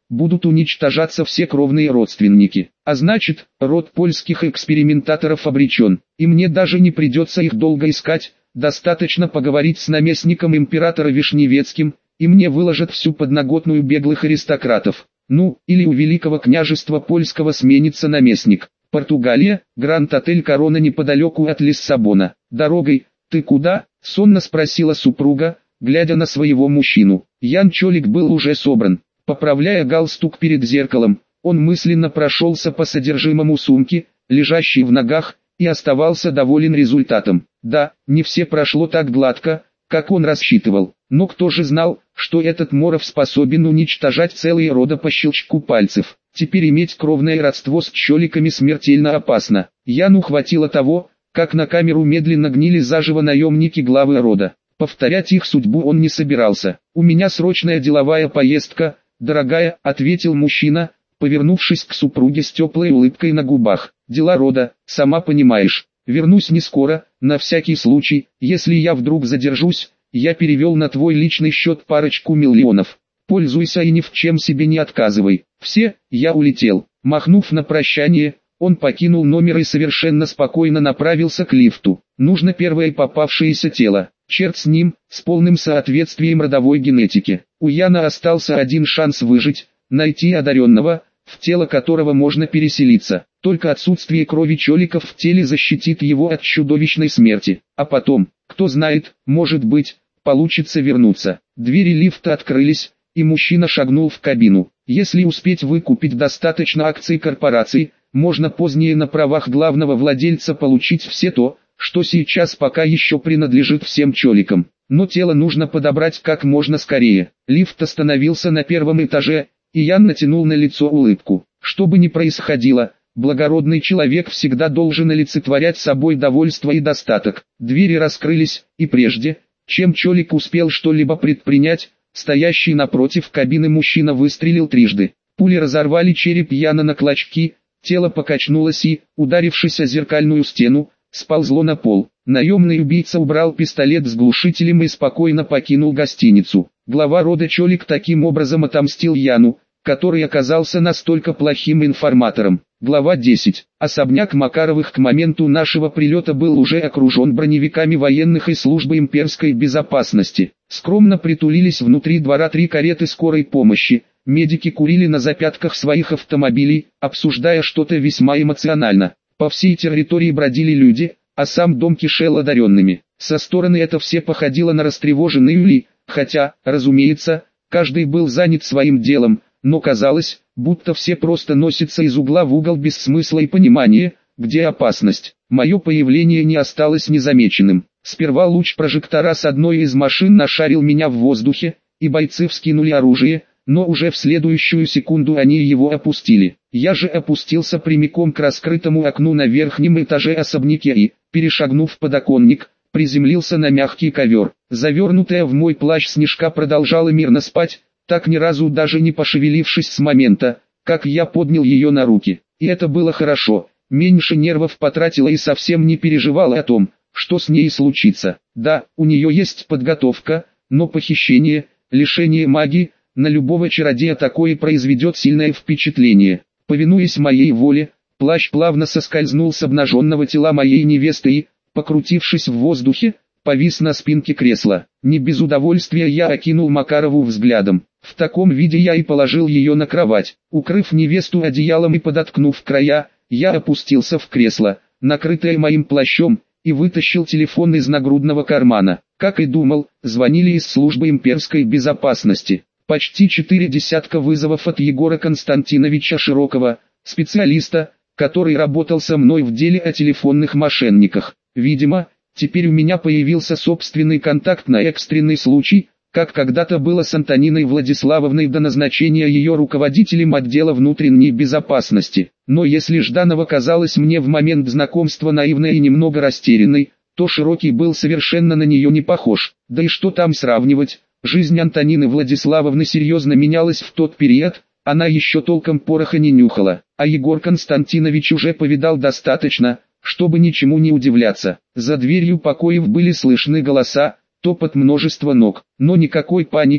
будут уничтожаться все кровные родственники. А значит, род польских экспериментаторов обречен, и мне даже не придется их долго искать, достаточно поговорить с наместником императора Вишневецким, и мне выложат всю подноготную беглых аристократов. Ну, или у Великого княжества Польского сменится наместник. Португалия, Гранд-отель Корона неподалеку от Лиссабона. «Дорогой, ты куда?» — сонно спросила супруга, глядя на своего мужчину. Ян Чолик был уже собран. Поправляя галстук перед зеркалом, он мысленно прошелся по содержимому сумки, лежащей в ногах, и оставался доволен результатом. Да, не все прошло так гладко, как он рассчитывал, но кто же знал, что этот Моров способен уничтожать целые рода по щелчку пальцев. Теперь иметь кровное родство с Чоликами смертельно опасно. Яну хватило того, как на камеру медленно гнили заживо наемники главы рода. Повторять их судьбу он не собирался. «У меня срочная деловая поездка, дорогая», — ответил мужчина, повернувшись к супруге с теплой улыбкой на губах. «Дела рода, сама понимаешь. Вернусь не скоро, на всякий случай, если я вдруг задержусь, я перевел на твой личный счет парочку миллионов. Пользуйся и ни в чем себе не отказывай. Все, я улетел». Махнув на прощание, он покинул номер и совершенно спокойно направился к лифту. Нужно первое попавшееся тело. Черт с ним, с полным соответствием родовой генетике. У Яна остался один шанс выжить, найти одаренного, в тело которого можно переселиться. Только отсутствие крови Чоликов в теле защитит его от чудовищной смерти. А потом, кто знает, может быть, получится вернуться. Двери лифта открылись, и мужчина шагнул в кабину. Если успеть выкупить достаточно акций корпорации, можно позднее на правах главного владельца получить все то, что сейчас пока еще принадлежит всем Чоликам. Но тело нужно подобрать как можно скорее. Лифт остановился на первом этаже, и Ян натянул на лицо улыбку. Что бы ни происходило, благородный человек всегда должен олицетворять собой довольство и достаток. Двери раскрылись, и прежде, чем Чолик успел что-либо предпринять, стоящий напротив кабины мужчина выстрелил трижды. Пули разорвали череп Яна на клочки, тело покачнулось и, ударившись о зеркальную стену, сползло на пол. Наемный убийца убрал пистолет с глушителем и спокойно покинул гостиницу. Глава рода Чолик таким образом отомстил Яну, который оказался настолько плохим информатором. Глава десять. Особняк Макаровых к моменту нашего прилета был уже окружен броневиками военных и службы имперской безопасности. Скромно притулились внутри двора три кареты скорой помощи. Медики курили на запятках своих автомобилей, обсуждая что-то весьма эмоционально. По всей территории бродили люди, а сам дом кишел одаренными. Со стороны это все походило на растревоженный улей, хотя, разумеется, каждый был занят своим делом, но казалось, будто все просто носятся из угла в угол без смысла и понимания, где опасность. Мое появление не осталось незамеченным. Сперва луч прожектора с одной из машин нашарил меня в воздухе, и бойцы вскинули оружие, но уже в следующую секунду они его опустили. Я же опустился прямиком к раскрытому окну на верхнем этаже особняка и, перешагнув подоконник, приземлился на мягкий ковер. Завернутая в мой плащ Снежка продолжала мирно спать, так ни разу даже не пошевелившись с момента, как я поднял ее на руки. И это было хорошо, меньше нервов потратила и совсем не переживала о том, что с ней случится. Да, у нее есть подготовка, но похищение, лишение магии, на любого чародея такое произведет сильное впечатление. Повинуясь моей воле, плащ плавно соскользнул с обнаженного тела моей невесты и, покрутившись в воздухе, повис на спинке кресла. Не без удовольствия я окинул Макарову взглядом. В таком виде я и положил ее на кровать. Укрыв невесту одеялом и подоткнув края, я опустился в кресло, накрытое моим плащом, и вытащил телефон из нагрудного кармана. Как и думал, звонили из службы имперской безопасности. Почти четыре десятка вызовов от Егора Константиновича Широкова, специалиста, который работал со мной в деле о телефонных мошенниках. Видимо, теперь у меня появился собственный контакт на экстренный случай, как когда-то было с Антониной Владиславовной до назначения ее руководителем отдела внутренней безопасности. Но если Жданова казалась мне в момент знакомства наивной и немного растерянной, то Широкий был совершенно на нее не похож. Да и что там сравнивать? Жизнь Антонины Владиславовны серьезно менялась в тот период, она еще толком пороха не нюхала, а Егор Константинович уже повидал достаточно, чтобы ничему не удивляться. За дверью покоев были слышны голоса, топот множества ног, но никакой паники,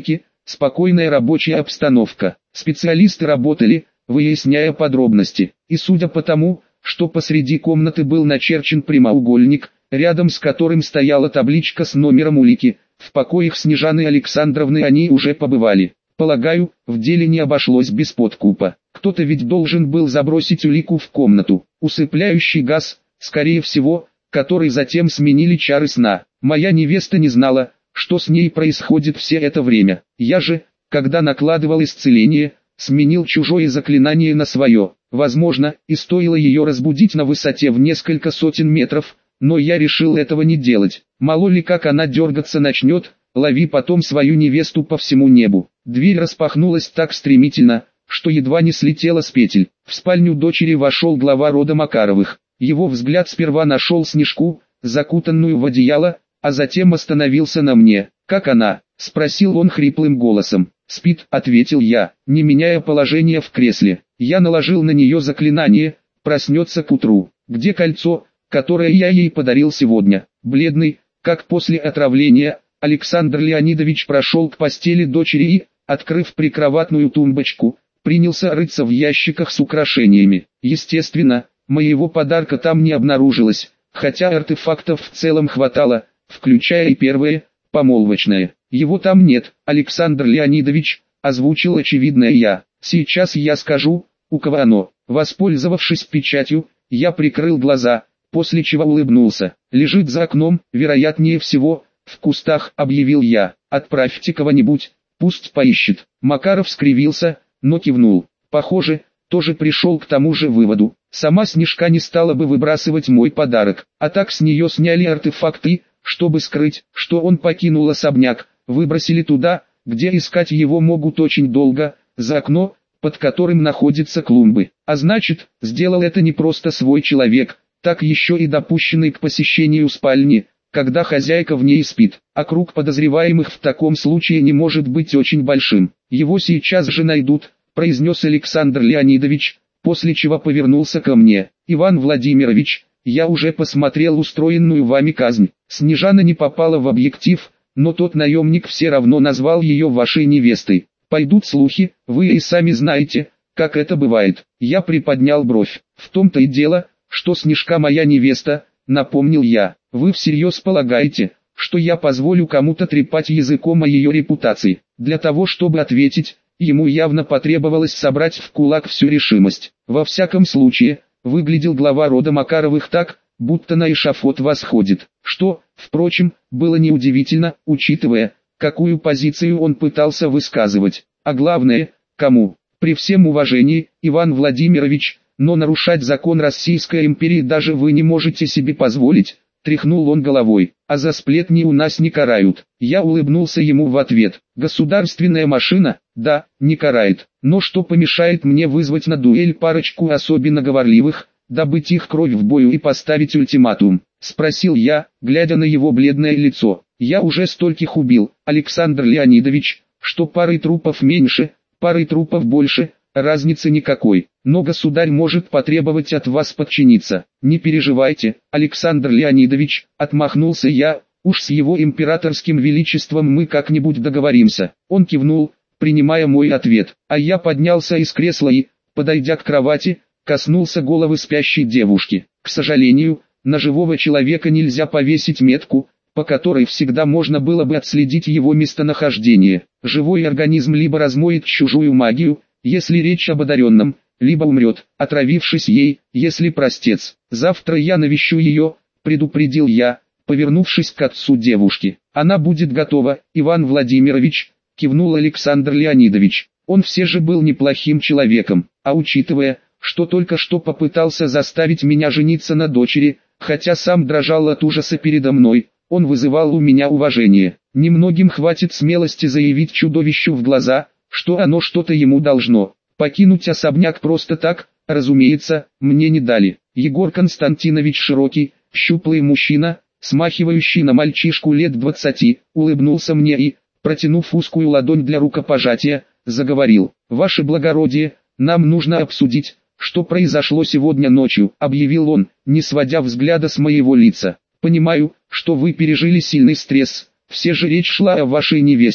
спокойная рабочая обстановка. Специалисты работали, выясняя подробности, и судя по тому, что посреди комнаты был начерчен прямоугольник, рядом с которым стояла табличка с номером улики, в покоях Снежаны Александровны они уже побывали. Полагаю, в деле не обошлось без подкупа. Кто-то ведь должен был забросить улику в комнату. Усыпляющий газ, скорее всего, который затем сменили чары сна. Моя невеста не знала, что с ней происходит все это время. Я же, когда накладывал исцеление, сменил чужое заклинание на свое. Возможно, и стоило ее разбудить на высоте в несколько сотен метров, но я решил этого не делать. Мало ли как она дергаться начнет, лови потом свою невесту по всему небу. Дверь распахнулась так стремительно, что едва не слетела с петель. В спальню дочери вошел глава рода Макаровых. Его взгляд сперва нашел Снежку, закутанную в одеяло, а затем остановился на мне. «Как она?» – спросил он хриплым голосом. «Спит», – ответил я, не меняя положение в кресле. Я наложил на нее заклинание, проснется к утру. «Где кольцо, которое я ей подарил сегодня?» Бледный, как после отравления, Александр Леонидович прошел к постели дочери и, открыв прикроватную тумбочку, принялся рыться в ящиках с украшениями. Естественно, моего подарка там не обнаружилось, хотя артефактов в целом хватало, включая и первое, помолвочное. «Его там нет, Александр Леонидович», — озвучил очевидное я. «Сейчас я скажу, у кого оно». Воспользовавшись печатью, я прикрыл глаза, после чего улыбнулся. «Лежит за окном, вероятнее всего, в кустах», — объявил я. «Отправьте кого-нибудь, пусть поищет». Макаров скривился, но кивнул. Похоже, тоже пришел к тому же выводу. Сама Снежка не стала бы выбрасывать мой подарок, а так с нее сняли артефакты, чтобы скрыть, что он покинул особняк, выбросили туда, где искать его могут очень долго, за окно, под которым находятся клумбы. А значит, сделал это не просто свой человек, так еще и допущенный к посещению спальни, когда хозяйка в ней спит, а круг подозреваемых в таком случае не может быть очень большим. «Его сейчас же найдут», — произнес Александр Леонидович, после чего повернулся ко мне. «Иван Владимирович, я уже посмотрел устроенную вами казнь». Снежана не попала в объектив, но тот наемник все равно назвал ее вашей невестой. «Пойдут слухи, вы и сами знаете, как это бывает». Я приподнял бровь. «В том-то и дело, что Снежка моя невеста», — напомнил я. «Вы всерьез полагаете, что я позволю кому-то трепать языком о ее репутации?» Для того, чтобы ответить, ему явно потребовалось собрать в кулак всю решимость. Во всяком случае, выглядел глава рода Макаровых так, будто на эшафот восходит, что, впрочем, было неудивительно, учитывая, какую позицию он пытался высказывать. А главное, кому. «При всем уважении, Иван Владимирович, но нарушать закон Российской империи даже вы не можете себе позволить», — тряхнул он головой. «А за сплетни у нас не карают». Я улыбнулся ему в ответ. «Государственная машина, да, не карает. Но что помешает мне вызвать на дуэль парочку особенно говорливых, добыть их кровь в бою и поставить ультиматум?» — спросил я, глядя на его бледное лицо. «Я уже стольких убил, Александр Леонидович, что парой трупов меньше, парой трупов больше, разницы никакой. Но государь может потребовать от вас подчиниться». «Не переживайте, Александр Леонидович», — отмахнулся я, «уж с его императорским величеством мы как-нибудь договоримся». Он кивнул, принимая мой ответ, а я поднялся из кресла и, подойдя к кровати, коснулся головы спящей девушки. К сожалению, на живого человека нельзя повесить метку, по которой всегда можно было бы отследить его местонахождение. Живой организм либо размоет чужую магию, если речь об одаренном, либо умрет, отравившись ей, если простец. «Завтра я навещу ее», — предупредил я, повернувшись к отцу девушки. «Она будет готова, Иван Владимирович», — кивнул Александр Леонидович. Он все же был неплохим человеком, а учитывая, что только что попытался заставить меня жениться на дочери, хотя сам дрожал от ужаса передо мной, он вызывал у меня уважение. Немногим хватит смелости заявить чудовищу в глаза, что оно что-то ему должно. Покинуть особняк просто так, разумеется, мне не дали. Егор Константинович широкий, щуплый мужчина, смахивающий на мальчишку лет двадцати, улыбнулся мне и, протянув узкую ладонь для рукопожатия, заговорил. «Ваше благородие, нам нужно обсудить, что произошло сегодня ночью», — объявил он, не сводя взгляда с моего лица. «Понимаю, что вы пережили сильный стресс, все же речь шла о вашей невесте.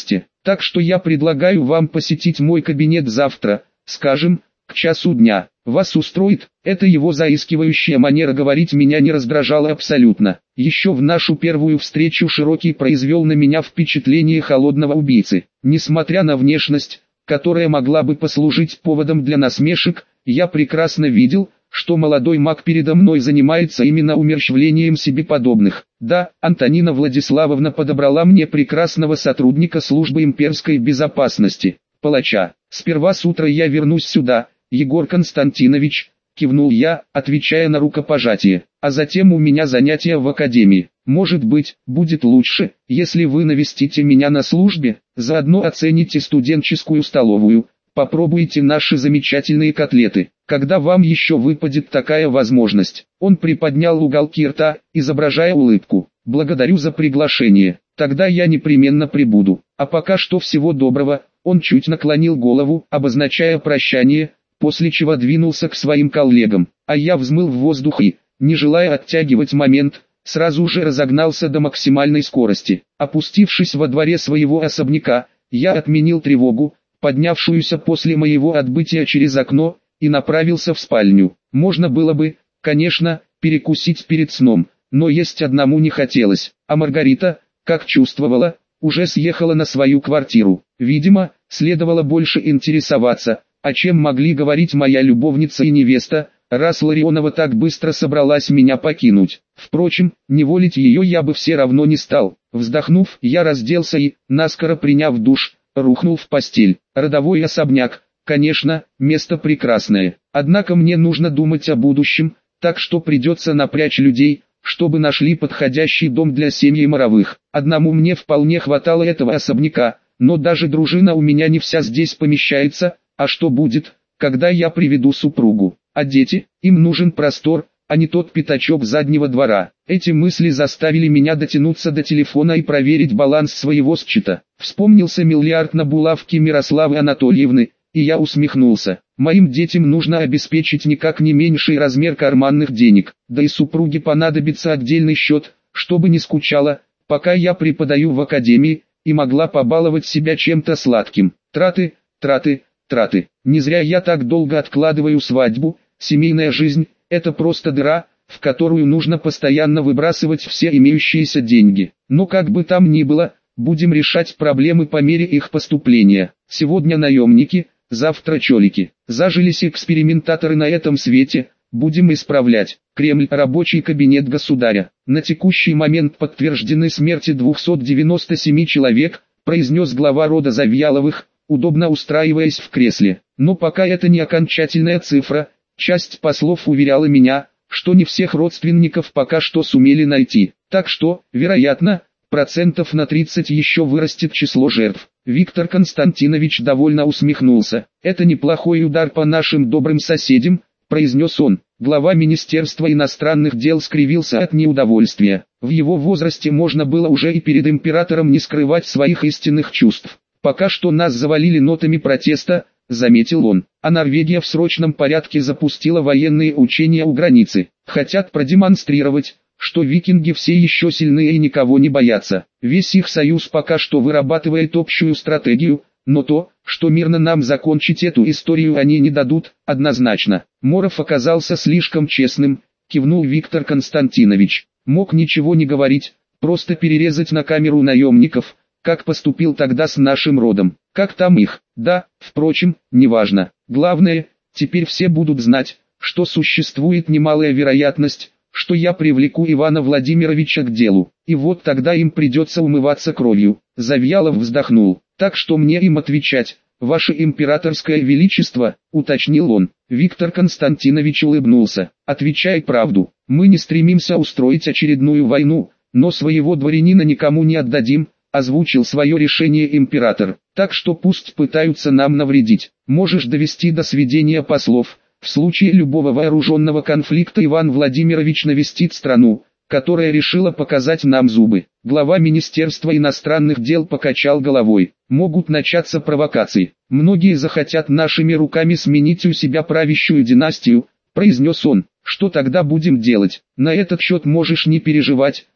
Так что я предлагаю вам посетить мой кабинет завтра, скажем, к часу дня. Вас устроит? Эта его заискивающая манера говорить меня не раздражала абсолютно. Еще в нашу первую встречу Широкий произвел на меня впечатление холодного убийцы. Несмотря на внешность, которая могла бы послужить поводом для насмешек, я прекрасно видел, что молодой маг передо мной занимается именно умерщвлением себе подобных. Да, Антонина Владиславовна подобрала мне прекрасного сотрудника службы имперской безопасности, палача. Сперва с утра я вернусь сюда, Егор Константинович, кивнул я, отвечая на рукопожатие, а затем у меня занятия в академии. Может быть, будет лучше, если вы навестите меня на службе, заодно оцените студенческую столовую, попробуйте наши замечательные котлеты, когда вам еще выпадет такая возможность. Он приподнял уголки рта, изображая улыбку. Благодарю за приглашение, тогда я непременно прибуду, а пока что всего доброго. Он чуть наклонил голову, обозначая прощание, после чего двинулся к своим коллегам, а я взмыл в воздух и, не желая оттягивать момент, сразу же разогнался до максимальной скорости. Опустившись во дворе своего особняка, я отменил тревогу, поднявшуюся после моего отбытия через окно, и направился в спальню. Можно было бы, конечно, перекусить перед сном, но есть одному не хотелось, а Маргарита, как чувствовала, уже съехала на свою квартиру. Видимо, следовало больше интересоваться, о чем могли говорить моя любовница и невеста, раз Ларионова так быстро собралась меня покинуть. Впрочем, неволить ее я бы все равно не стал. Вздохнув, я разделся и, наскоро приняв душ, рухнул в постель. Родовой особняк, конечно, место прекрасное. Однако мне нужно думать о будущем, так что придется напрячь людей, чтобы нашли подходящий дом для семьи Моровых. Одному мне вполне хватало этого особняка, но даже дружина у меня не вся здесь помещается. А что будет, когда я приведу супругу? А дети? Им нужен простор, а не тот пятачок заднего двора. Эти мысли заставили меня дотянуться до телефона и проверить баланс своего счета. Вспомнился миллиард на булавке Мирославы Анатольевны, и я усмехнулся. Моим детям нужно обеспечить никак не меньший размер карманных денег, да и супруге понадобится отдельный счет, чтобы не скучала, пока я преподаю в академии, и могла побаловать себя чем-то сладким. Траты, траты, траты. Не зря я так долго откладываю свадьбу. Семейная жизнь – это просто дыра, в которую нужно постоянно выбрасывать все имеющиеся деньги. Но как бы там ни было, будем решать проблемы по мере их поступления. Сегодня наемники, завтра чолики. Зажились экспериментаторы на этом свете, будем исправлять. Кремль, рабочий кабинет государя. На текущий момент подтверждены смерти двухсот девяноста семи человек, произнес глава рода Завьяловых, удобно устраиваясь в кресле. Но пока это не окончательная цифра, часть послов уверяла меня, что не всех родственников пока что сумели найти. Так что, вероятно, процентов на тридцать еще вырастет число жертв. Виктор Константинович довольно усмехнулся. Это неплохой удар по нашим добрым соседям, произнес он. Глава Министерства иностранных дел скривился от неудовольствия. В его возрасте можно было уже и перед императором не скрывать своих истинных чувств. Пока что нас завалили нотами протеста, заметил он, а Норвегия в срочном порядке запустила военные учения у границы. Хотят продемонстрировать, что викинги все еще сильные и никого не боятся. Весь их союз пока что вырабатывает общую стратегию, но то, что мирно нам закончить эту историю они не дадут, однозначно. Моров оказался слишком честным, кивнул Виктор Константинович. Мог ничего не говорить, просто перерезать на камеру наемников, как поступил тогда с нашим родом. Как там их? Да, впрочем, неважно. Главное, теперь все будут знать, что существует немалая вероятность, что я привлеку Ивана Владимировича к делу. И вот тогда им придется умываться кровью. Завьялов вздохнул. Так что мне им отвечать, ваше императорское величество, уточнил он. Виктор Константинович улыбнулся. Отвечай правду. Мы не стремимся устроить очередную войну, но своего дворянина никому не отдадим, озвучил свое решение император. Так что пусть пытаются нам навредить. Можешь довести до сведения послов. В случае любого вооруженного конфликта Иван Владимирович навестит страну, которая решила показать нам зубы. Глава Министерства иностранных дел покачал головой. Могут начаться провокации. Многие захотят нашими руками сменить у себя правящую династию, произнес он. Что тогда будем делать? На этот счет можешь не переживать,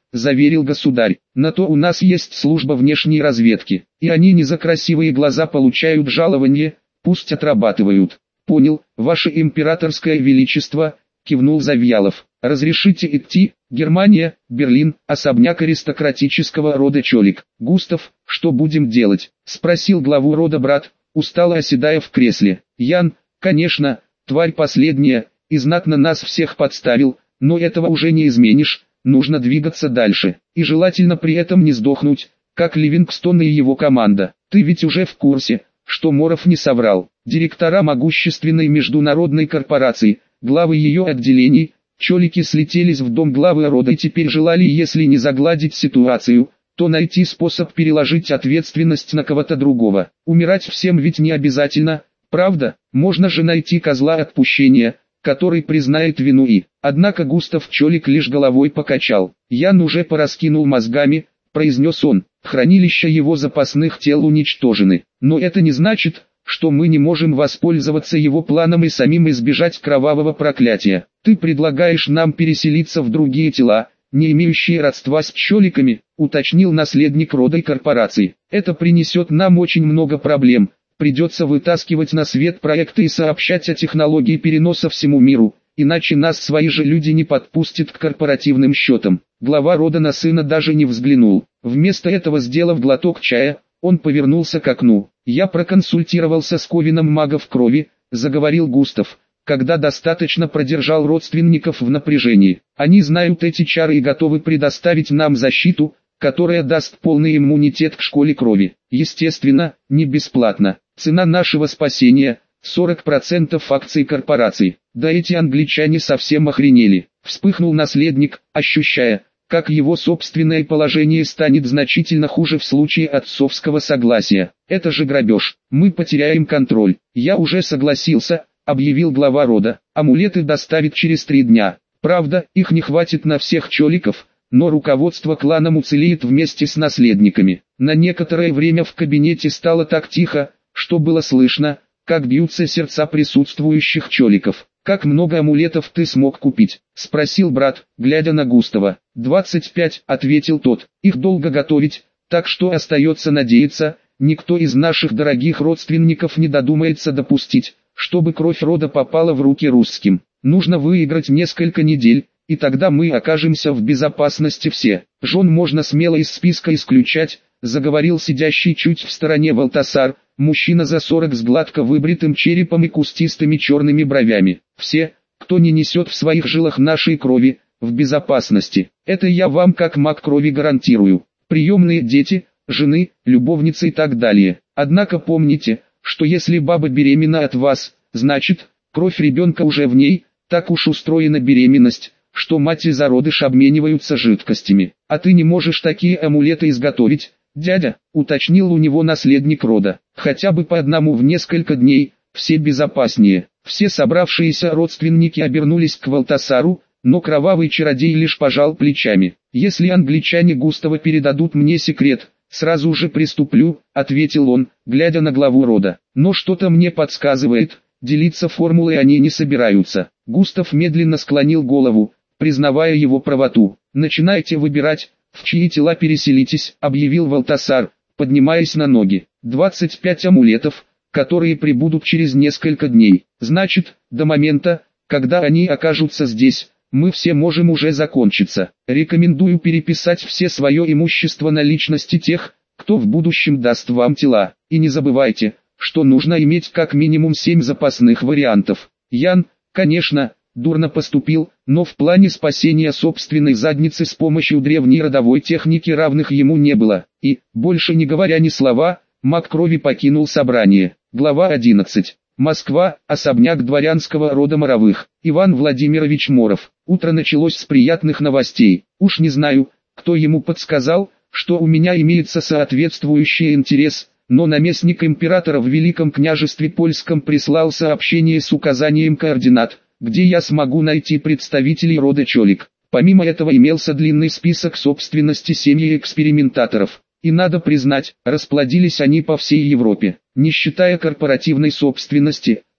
заверил государь. На то у нас есть служба внешней разведки, и они не за красивые глаза получают жалование, пусть отрабатывают. Понял, ваше императорское величество, кивнул Завьялов. Разрешите идти? Германия, Берлин, особняк аристократического рода Чолик. Густав, что будем делать? Спросил главу рода брат, устало оседая в кресле. Ян, конечно, тварь последняя, и знатно нас всех подставил, но этого уже не изменишь, нужно двигаться дальше, и желательно при этом не сдохнуть, как Ливингстон и его команда. Ты ведь уже в курсе, что Моров не соврал. Директора могущественной международной корпорации, главы ее отделений, Чолики слетелись в дом главы рода и теперь желали, если не загладить ситуацию, то найти способ переложить ответственность на кого-то другого. Умирать всем ведь не обязательно, правда? Можно же найти козла отпущения, который признает вину и... Однако Густав Чолик лишь головой покачал. Ян уже пораскинул мозгами, произнес он. Хранилища его запасных тел уничтожены. Но это не значит, что мы не можем воспользоваться его планом и самим избежать кровавого проклятия. Ты предлагаешь нам переселиться в другие тела, не имеющие родства с Чоликами, уточнил наследник рода и корпорации. Это принесет нам очень много проблем. Придется вытаскивать на свет проекты и сообщать о технологии переноса всему миру, иначе нас свои же люди не подпустят к корпоративным счетам. Глава рода на сына даже не взглянул. Вместо этого, сделав глоток чая, он повернулся к окну. «Я проконсультировался с Ковином магов крови», — заговорил Густав, когда достаточно продержал родственников в напряжении. «Они знают эти чары и готовы предоставить нам защиту, которая даст полный иммунитет к школе крови. Естественно, не бесплатно. Цена нашего спасения – сорок процентов акций корпорации. Да эти англичане совсем охренели», — вспыхнул наследник, ощущая, как его собственное положение станет значительно хуже в случае отцовского согласия. «Это же грабеж, мы потеряем контроль». «Я уже согласился», — объявил глава рода. «Амулеты доставят через три дня. Правда, их не хватит на всех Чоликов, но руководство кланом уцелеет вместе с наследниками». На некоторое время в кабинете стало так тихо, что было слышно, как бьются сердца присутствующих Чоликов. «Как много амулетов ты смог купить?» — спросил брат, глядя на Густава. «двадцать пять», — ответил тот. «Их долго готовить, так что остается надеяться, никто из наших дорогих родственников не додумается допустить, чтобы кровь рода попала в руки русским. Нужно выиграть несколько недель, и тогда мы окажемся в безопасности все. Жен можно смело из списка исключать», — заговорил сидящий чуть в стороне Валтасар, мужчина за сорок с гладко выбритым черепом и кустистыми черными бровями. «Все, кто не несет в своих жилах нашей крови, в безопасности. Это я вам как маг крови гарантирую. Приемные дети, жены, любовницы и так далее. Однако помните, что если баба беременна от вас, значит, кровь ребенка уже в ней, так уж устроена беременность, что мать и зародыш обмениваются жидкостями. А ты не можешь такие амулеты изготовить, дядя», — уточнил у него наследник рода. «Хотя бы по одному в несколько дней, все безопаснее». Все собравшиеся родственники обернулись к Валтасару, но кровавый чародей лишь пожал плечами. «Если англичане Густава передадут мне секрет, сразу же приступлю», — ответил он, глядя на главу рода. «Но что-то мне подсказывает, делиться формулой они не собираются». Густав медленно склонил голову, признавая его правоту. «Начинайте выбирать, в чьи тела переселитесь», — объявил Валтасар, поднимаясь на ноги. «двадцать пять амулетов, которые прибудут через несколько дней. Значит, до момента, когда они окажутся здесь, мы все можем уже закончиться. Рекомендую переписать все свое имущество на личности тех, кто в будущем даст вам тела. И не забывайте, что нужно иметь как минимум семь запасных вариантов». Ян, конечно, дурно поступил, но в плане спасения собственной задницы с помощью древней родовой техники равных ему не было. И, больше не говоря ни слова, маг крови покинул собрание. Глава одиннадцать. Москва, особняк дворянского рода Моровых. Иван Владимирович Моров. Утро началось с приятных новостей. Уж не знаю, кто ему подсказал, что у меня имеется соответствующий интерес, но наместник императора в Великом княжестве Польском прислал сообщение с указанием координат, где я смогу найти представителей рода Чолик. Помимо этого имелся длинный список собственности семьи экспериментаторов. И надо признать, расплодились они по всей Европе. Не считая корпоративной собственности,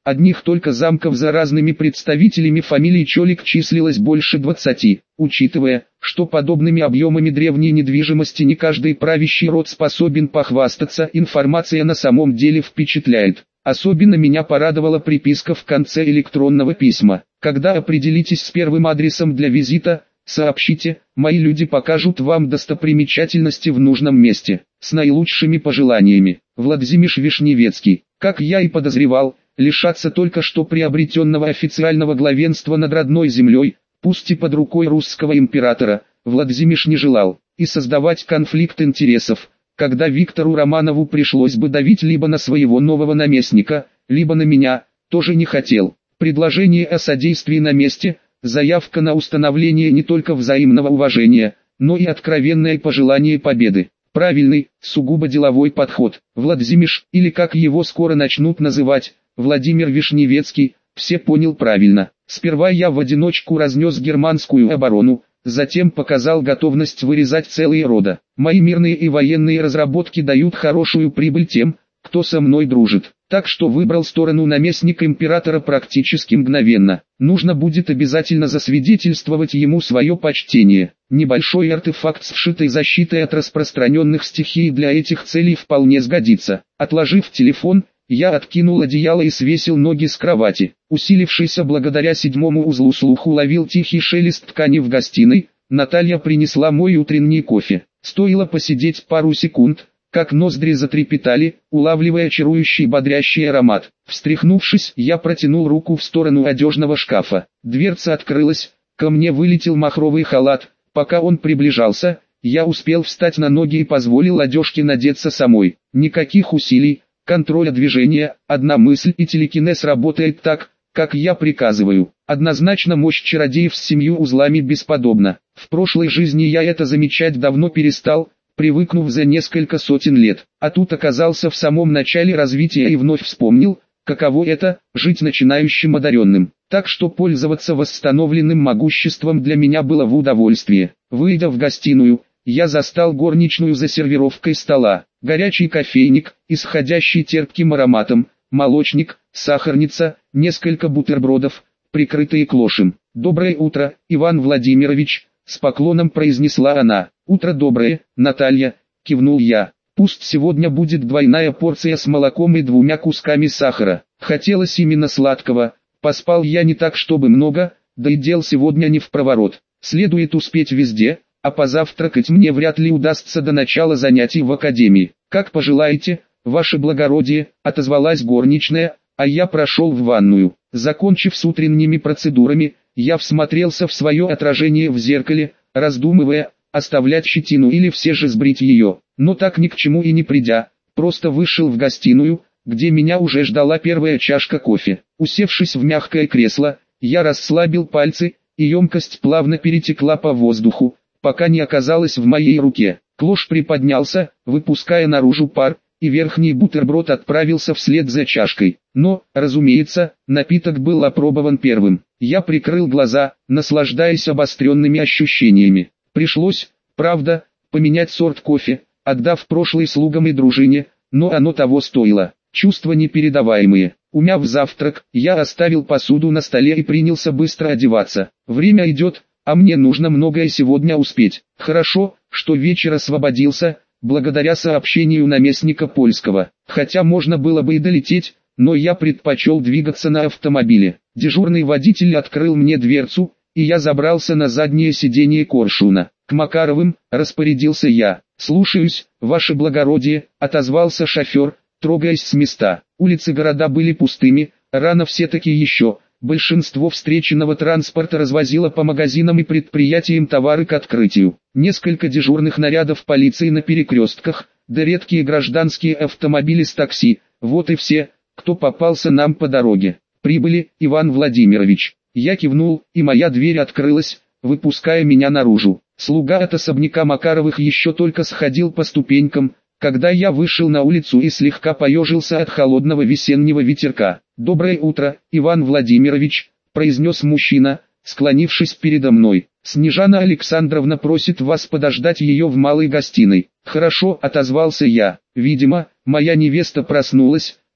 Одних только замков за разными представителями фамилий Чолик числилось больше двадцати. Учитывая, что подобными объемами древней недвижимости не каждый правящий род способен похвастаться, информация на самом деле впечатляет. Особенно меня порадовала приписка в конце электронного письма. Когда определитесь с первым адресом для визита, сообщите, мои люди покажут вам достопримечательности в нужном месте. С наилучшими пожеланиями. Владимир Вишневецкий. Как я и подозревал, лишаться только что приобретенного официального главенства над родной землей, пусть и под рукой русского императора, Владимир не желал, и создавать конфликт интересов, когда Виктору Романову пришлось бы давить либо на своего нового наместника, либо на меня, тоже не хотел. Предложение о содействии на месте, заявка на установление не только взаимного уважения, но и откровенное пожелание победы. Правильный, сугубо деловой подход. Владимир, или как его скоро начнут называть, Владимир Вишневецкий, все понял правильно. Сперва я в одиночку разнес германскую оборону, затем показал готовность вырезать целые рода. Мои мирные и военные разработки дают хорошую прибыль тем, кто со мной дружит. Так что выбрал сторону наместника императора практически мгновенно. Нужно будет обязательно засвидетельствовать ему свое почтение. Небольшой артефакт с вшитой защитой от распространенных стихий для этих целей вполне сгодится. Отложив телефон, я откинул одеяло и свесил ноги с кровати. Усилившийся благодаря седьмому узлу слух уловил тихий шелест ткани в гостиной. Наталья принесла мой утренний кофе. Стоило посидеть пару секунд, как ноздри затрепетали, улавливая чарующий бодрящий аромат. Встряхнувшись, я протянул руку в сторону одежного шкафа. Дверца открылась, ко мне вылетел махровый халат. Пока он приближался, я успел встать на ноги и позволил одежке надеться самой. Никаких усилий, контроля движения, одна мысль, и телекинез работает так, как я приказываю. Однозначно мощь чародеев с семью узлами бесподобна. В прошлой жизни я это замечать давно перестал, привыкнув за несколько сотен лет, а тут оказался в самом начале развития и вновь вспомнил, каково это – жить начинающим одаренным. Так что пользоваться восстановленным могуществом для меня было в удовольствие. Выйдя в гостиную, я застал горничную за сервировкой стола, горячий кофейник, исходящий терпким ароматом, молочник, сахарница, несколько бутербродов, прикрытые клошем. «Доброе утро, Иван Владимирович», — с поклоном произнесла она. «Утро доброе, Наталья», — кивнул я. «Пусть сегодня будет двойная порция с молоком и двумя кусками сахара. Хотелось именно сладкого, поспал я не так чтобы много, да и дел сегодня не впроворот. Следует успеть везде, а позавтракать мне вряд ли удастся до начала занятий в академии. Как пожелаете, ваше благородие», — отозвалась горничная, а я прошел в ванную. Закончив с утренними процедурами, я всмотрелся в свое отражение в зеркале, раздумывая, оставлять щетину или все же сбрить ее. Но так ни к чему и не придя, просто вышел в гостиную, где меня уже ждала первая чашка кофе. Усевшись в мягкое кресло, я расслабил пальцы, и емкость плавно перетекла по воздуху, пока не оказалась в моей руке. Клош приподнялся, выпуская наружу пар, и верхний бутерброд отправился вслед за чашкой. Но, разумеется, напиток был опробован первым. Я прикрыл глаза, наслаждаясь обостренными ощущениями. Пришлось, правда, поменять сорт кофе, отдав прошлый слугам и дружине, но оно того стоило. Чувства непередаваемые. Умяв завтрак, я оставил посуду на столе и принялся быстро одеваться. Время идет, а мне нужно многое сегодня успеть. Хорошо, что вечер освободился, благодаря сообщению наместника Польского. Хотя можно было бы и долететь, но я предпочел двигаться на автомобиле. Дежурный водитель открыл мне дверцу, и я забрался на заднее сиденье Коршуна. «К Макаровым», — распорядился я. «Слушаюсь, ваше благородие», — отозвался шофер, трогаясь с места. Улицы города были пустыми, рано все-таки еще. Большинство встреченного транспорта развозило по магазинам и предприятиям товары к открытию. Несколько дежурных нарядов полиции на перекрестках, да редкие гражданские автомобили с такси. Вот и все, кто попался нам по дороге. «Прибыли, Иван Владимирович». Я кивнул, и моя дверь открылась, выпуская меня наружу. Слуга от особняка Макаровых еще только сходил по ступенькам, когда я вышел на улицу и слегка поежился от холодного весеннего ветерка. «Доброе утро, Иван Владимирович», — произнес мужчина, склонившись передо мной. «Снежана Александровна просит вас подождать ее в малой гостиной». «Хорошо», — отозвался я. «Видимо, моя невеста проснулась,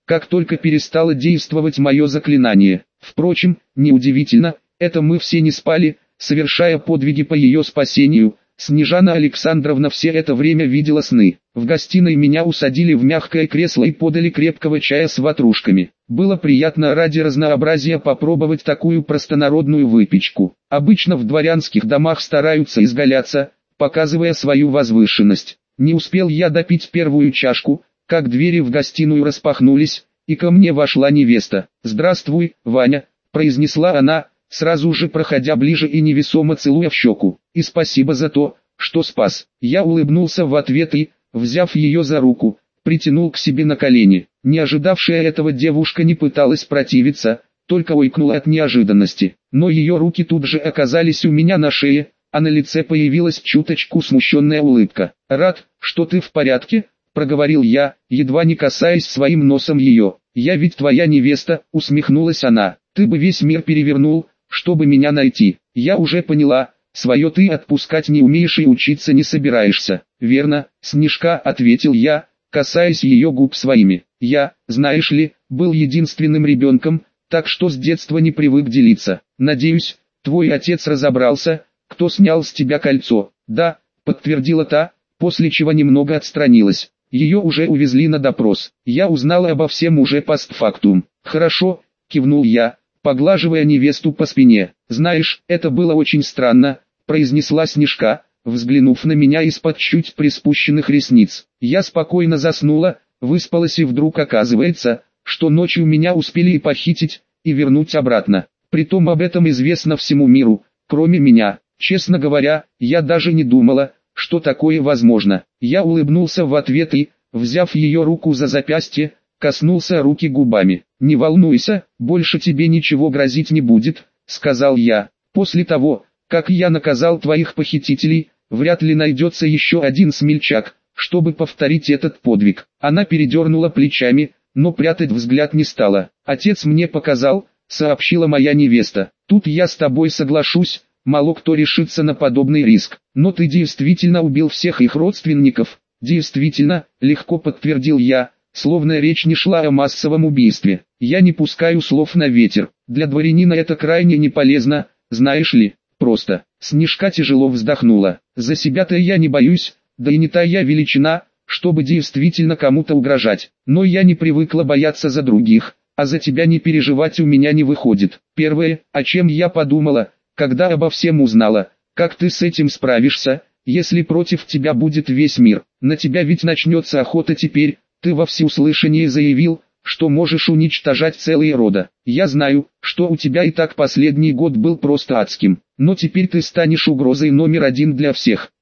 как только перестало действовать мое заклинание. Впрочем, неудивительно, это мы все не спали, совершая подвиги по ее спасению. Снежана Александровна все это время видела сны. В гостиной меня усадили в мягкое кресло и подали крепкого чая с ватрушками. Было приятно ради разнообразия попробовать такую простонародную выпечку. Обычно в дворянских домах стараются изгаляться, показывая свою возвышенность. Не успел я допить первую чашку, как двери в гостиную распахнулись, и ко мне вошла невеста. «Здравствуй, Ваня», — произнесла она, сразу же проходя ближе и невесомо целуя в щеку. «И спасибо за то, что спас». Я улыбнулся в ответ и, взяв ее за руку, притянул к себе на колени. Не ожидавшая этого девушка не пыталась противиться, только ойкнула от неожиданности. Но ее руки тут же оказались у меня на шее, а на лице появилась чуточку смущенная улыбка. «Рад, что ты в порядке», — проговорил я, едва не касаясь своим носом ее. «Я ведь твоя невеста», — усмехнулась она. «Ты бы весь мир перевернул, чтобы меня найти. Я уже поняла, свое ты отпускать не умеешь и учиться не собираешься». «Верно, Снежка», — ответил я, касаясь ее губ своими. «Я, знаешь ли, был единственным ребенком, так что с детства не привык делиться. Надеюсь, твой отец разобрался, кто снял с тебя кольцо». «Да», — подтвердила та, после чего немного отстранилась. Ее уже увезли на допрос. Я узнала обо всем уже постфактум. «Хорошо», — кивнул я, поглаживая невесту по спине. «Знаешь, это было очень странно», — произнесла Снежка, взглянув на меня из-под чуть приспущенных ресниц. Я спокойно заснула, выспалась и вдруг оказывается, что ночью меня успели и похитить, и вернуть обратно. Притом об этом известно всему миру, кроме меня. Честно говоря, я даже не думала, что такое возможно. Я улыбнулся в ответ и, взяв ее руку за запястье, коснулся руки губами. «Не волнуйся, больше тебе ничего грозить не будет», — сказал я. «После того, как я наказал твоих похитителей, вряд ли найдется еще один смельчак, чтобы повторить этот подвиг». Она передернула плечами, но прятать взгляд не стала. «Отец мне показал», — сообщила моя невеста. «Тут я с тобой соглашусь, мало кто решится на подобный риск. Но ты действительно убил всех их родственников». «Действительно», — легко подтвердил я, словно речь не шла о массовом убийстве. «Я не пускаю слов на ветер. Для дворянина это крайне не полезно, знаешь ли, просто». Снежка тяжело вздохнула. «За себя-то я не боюсь, да и не та я величина, чтобы действительно кому-то угрожать. Но я не привыкла бояться за других, а за тебя не переживать у меня не выходит. Первое, о чем я подумала, когда обо всем узнала, как ты с этим справишься, если против тебя будет весь мир. На тебя ведь начнется охота теперь, ты во всеуслышание заявил, что можешь уничтожать целые рода. Я знаю, что у тебя и так последний год был просто адским, но теперь ты станешь угрозой номер один для всех.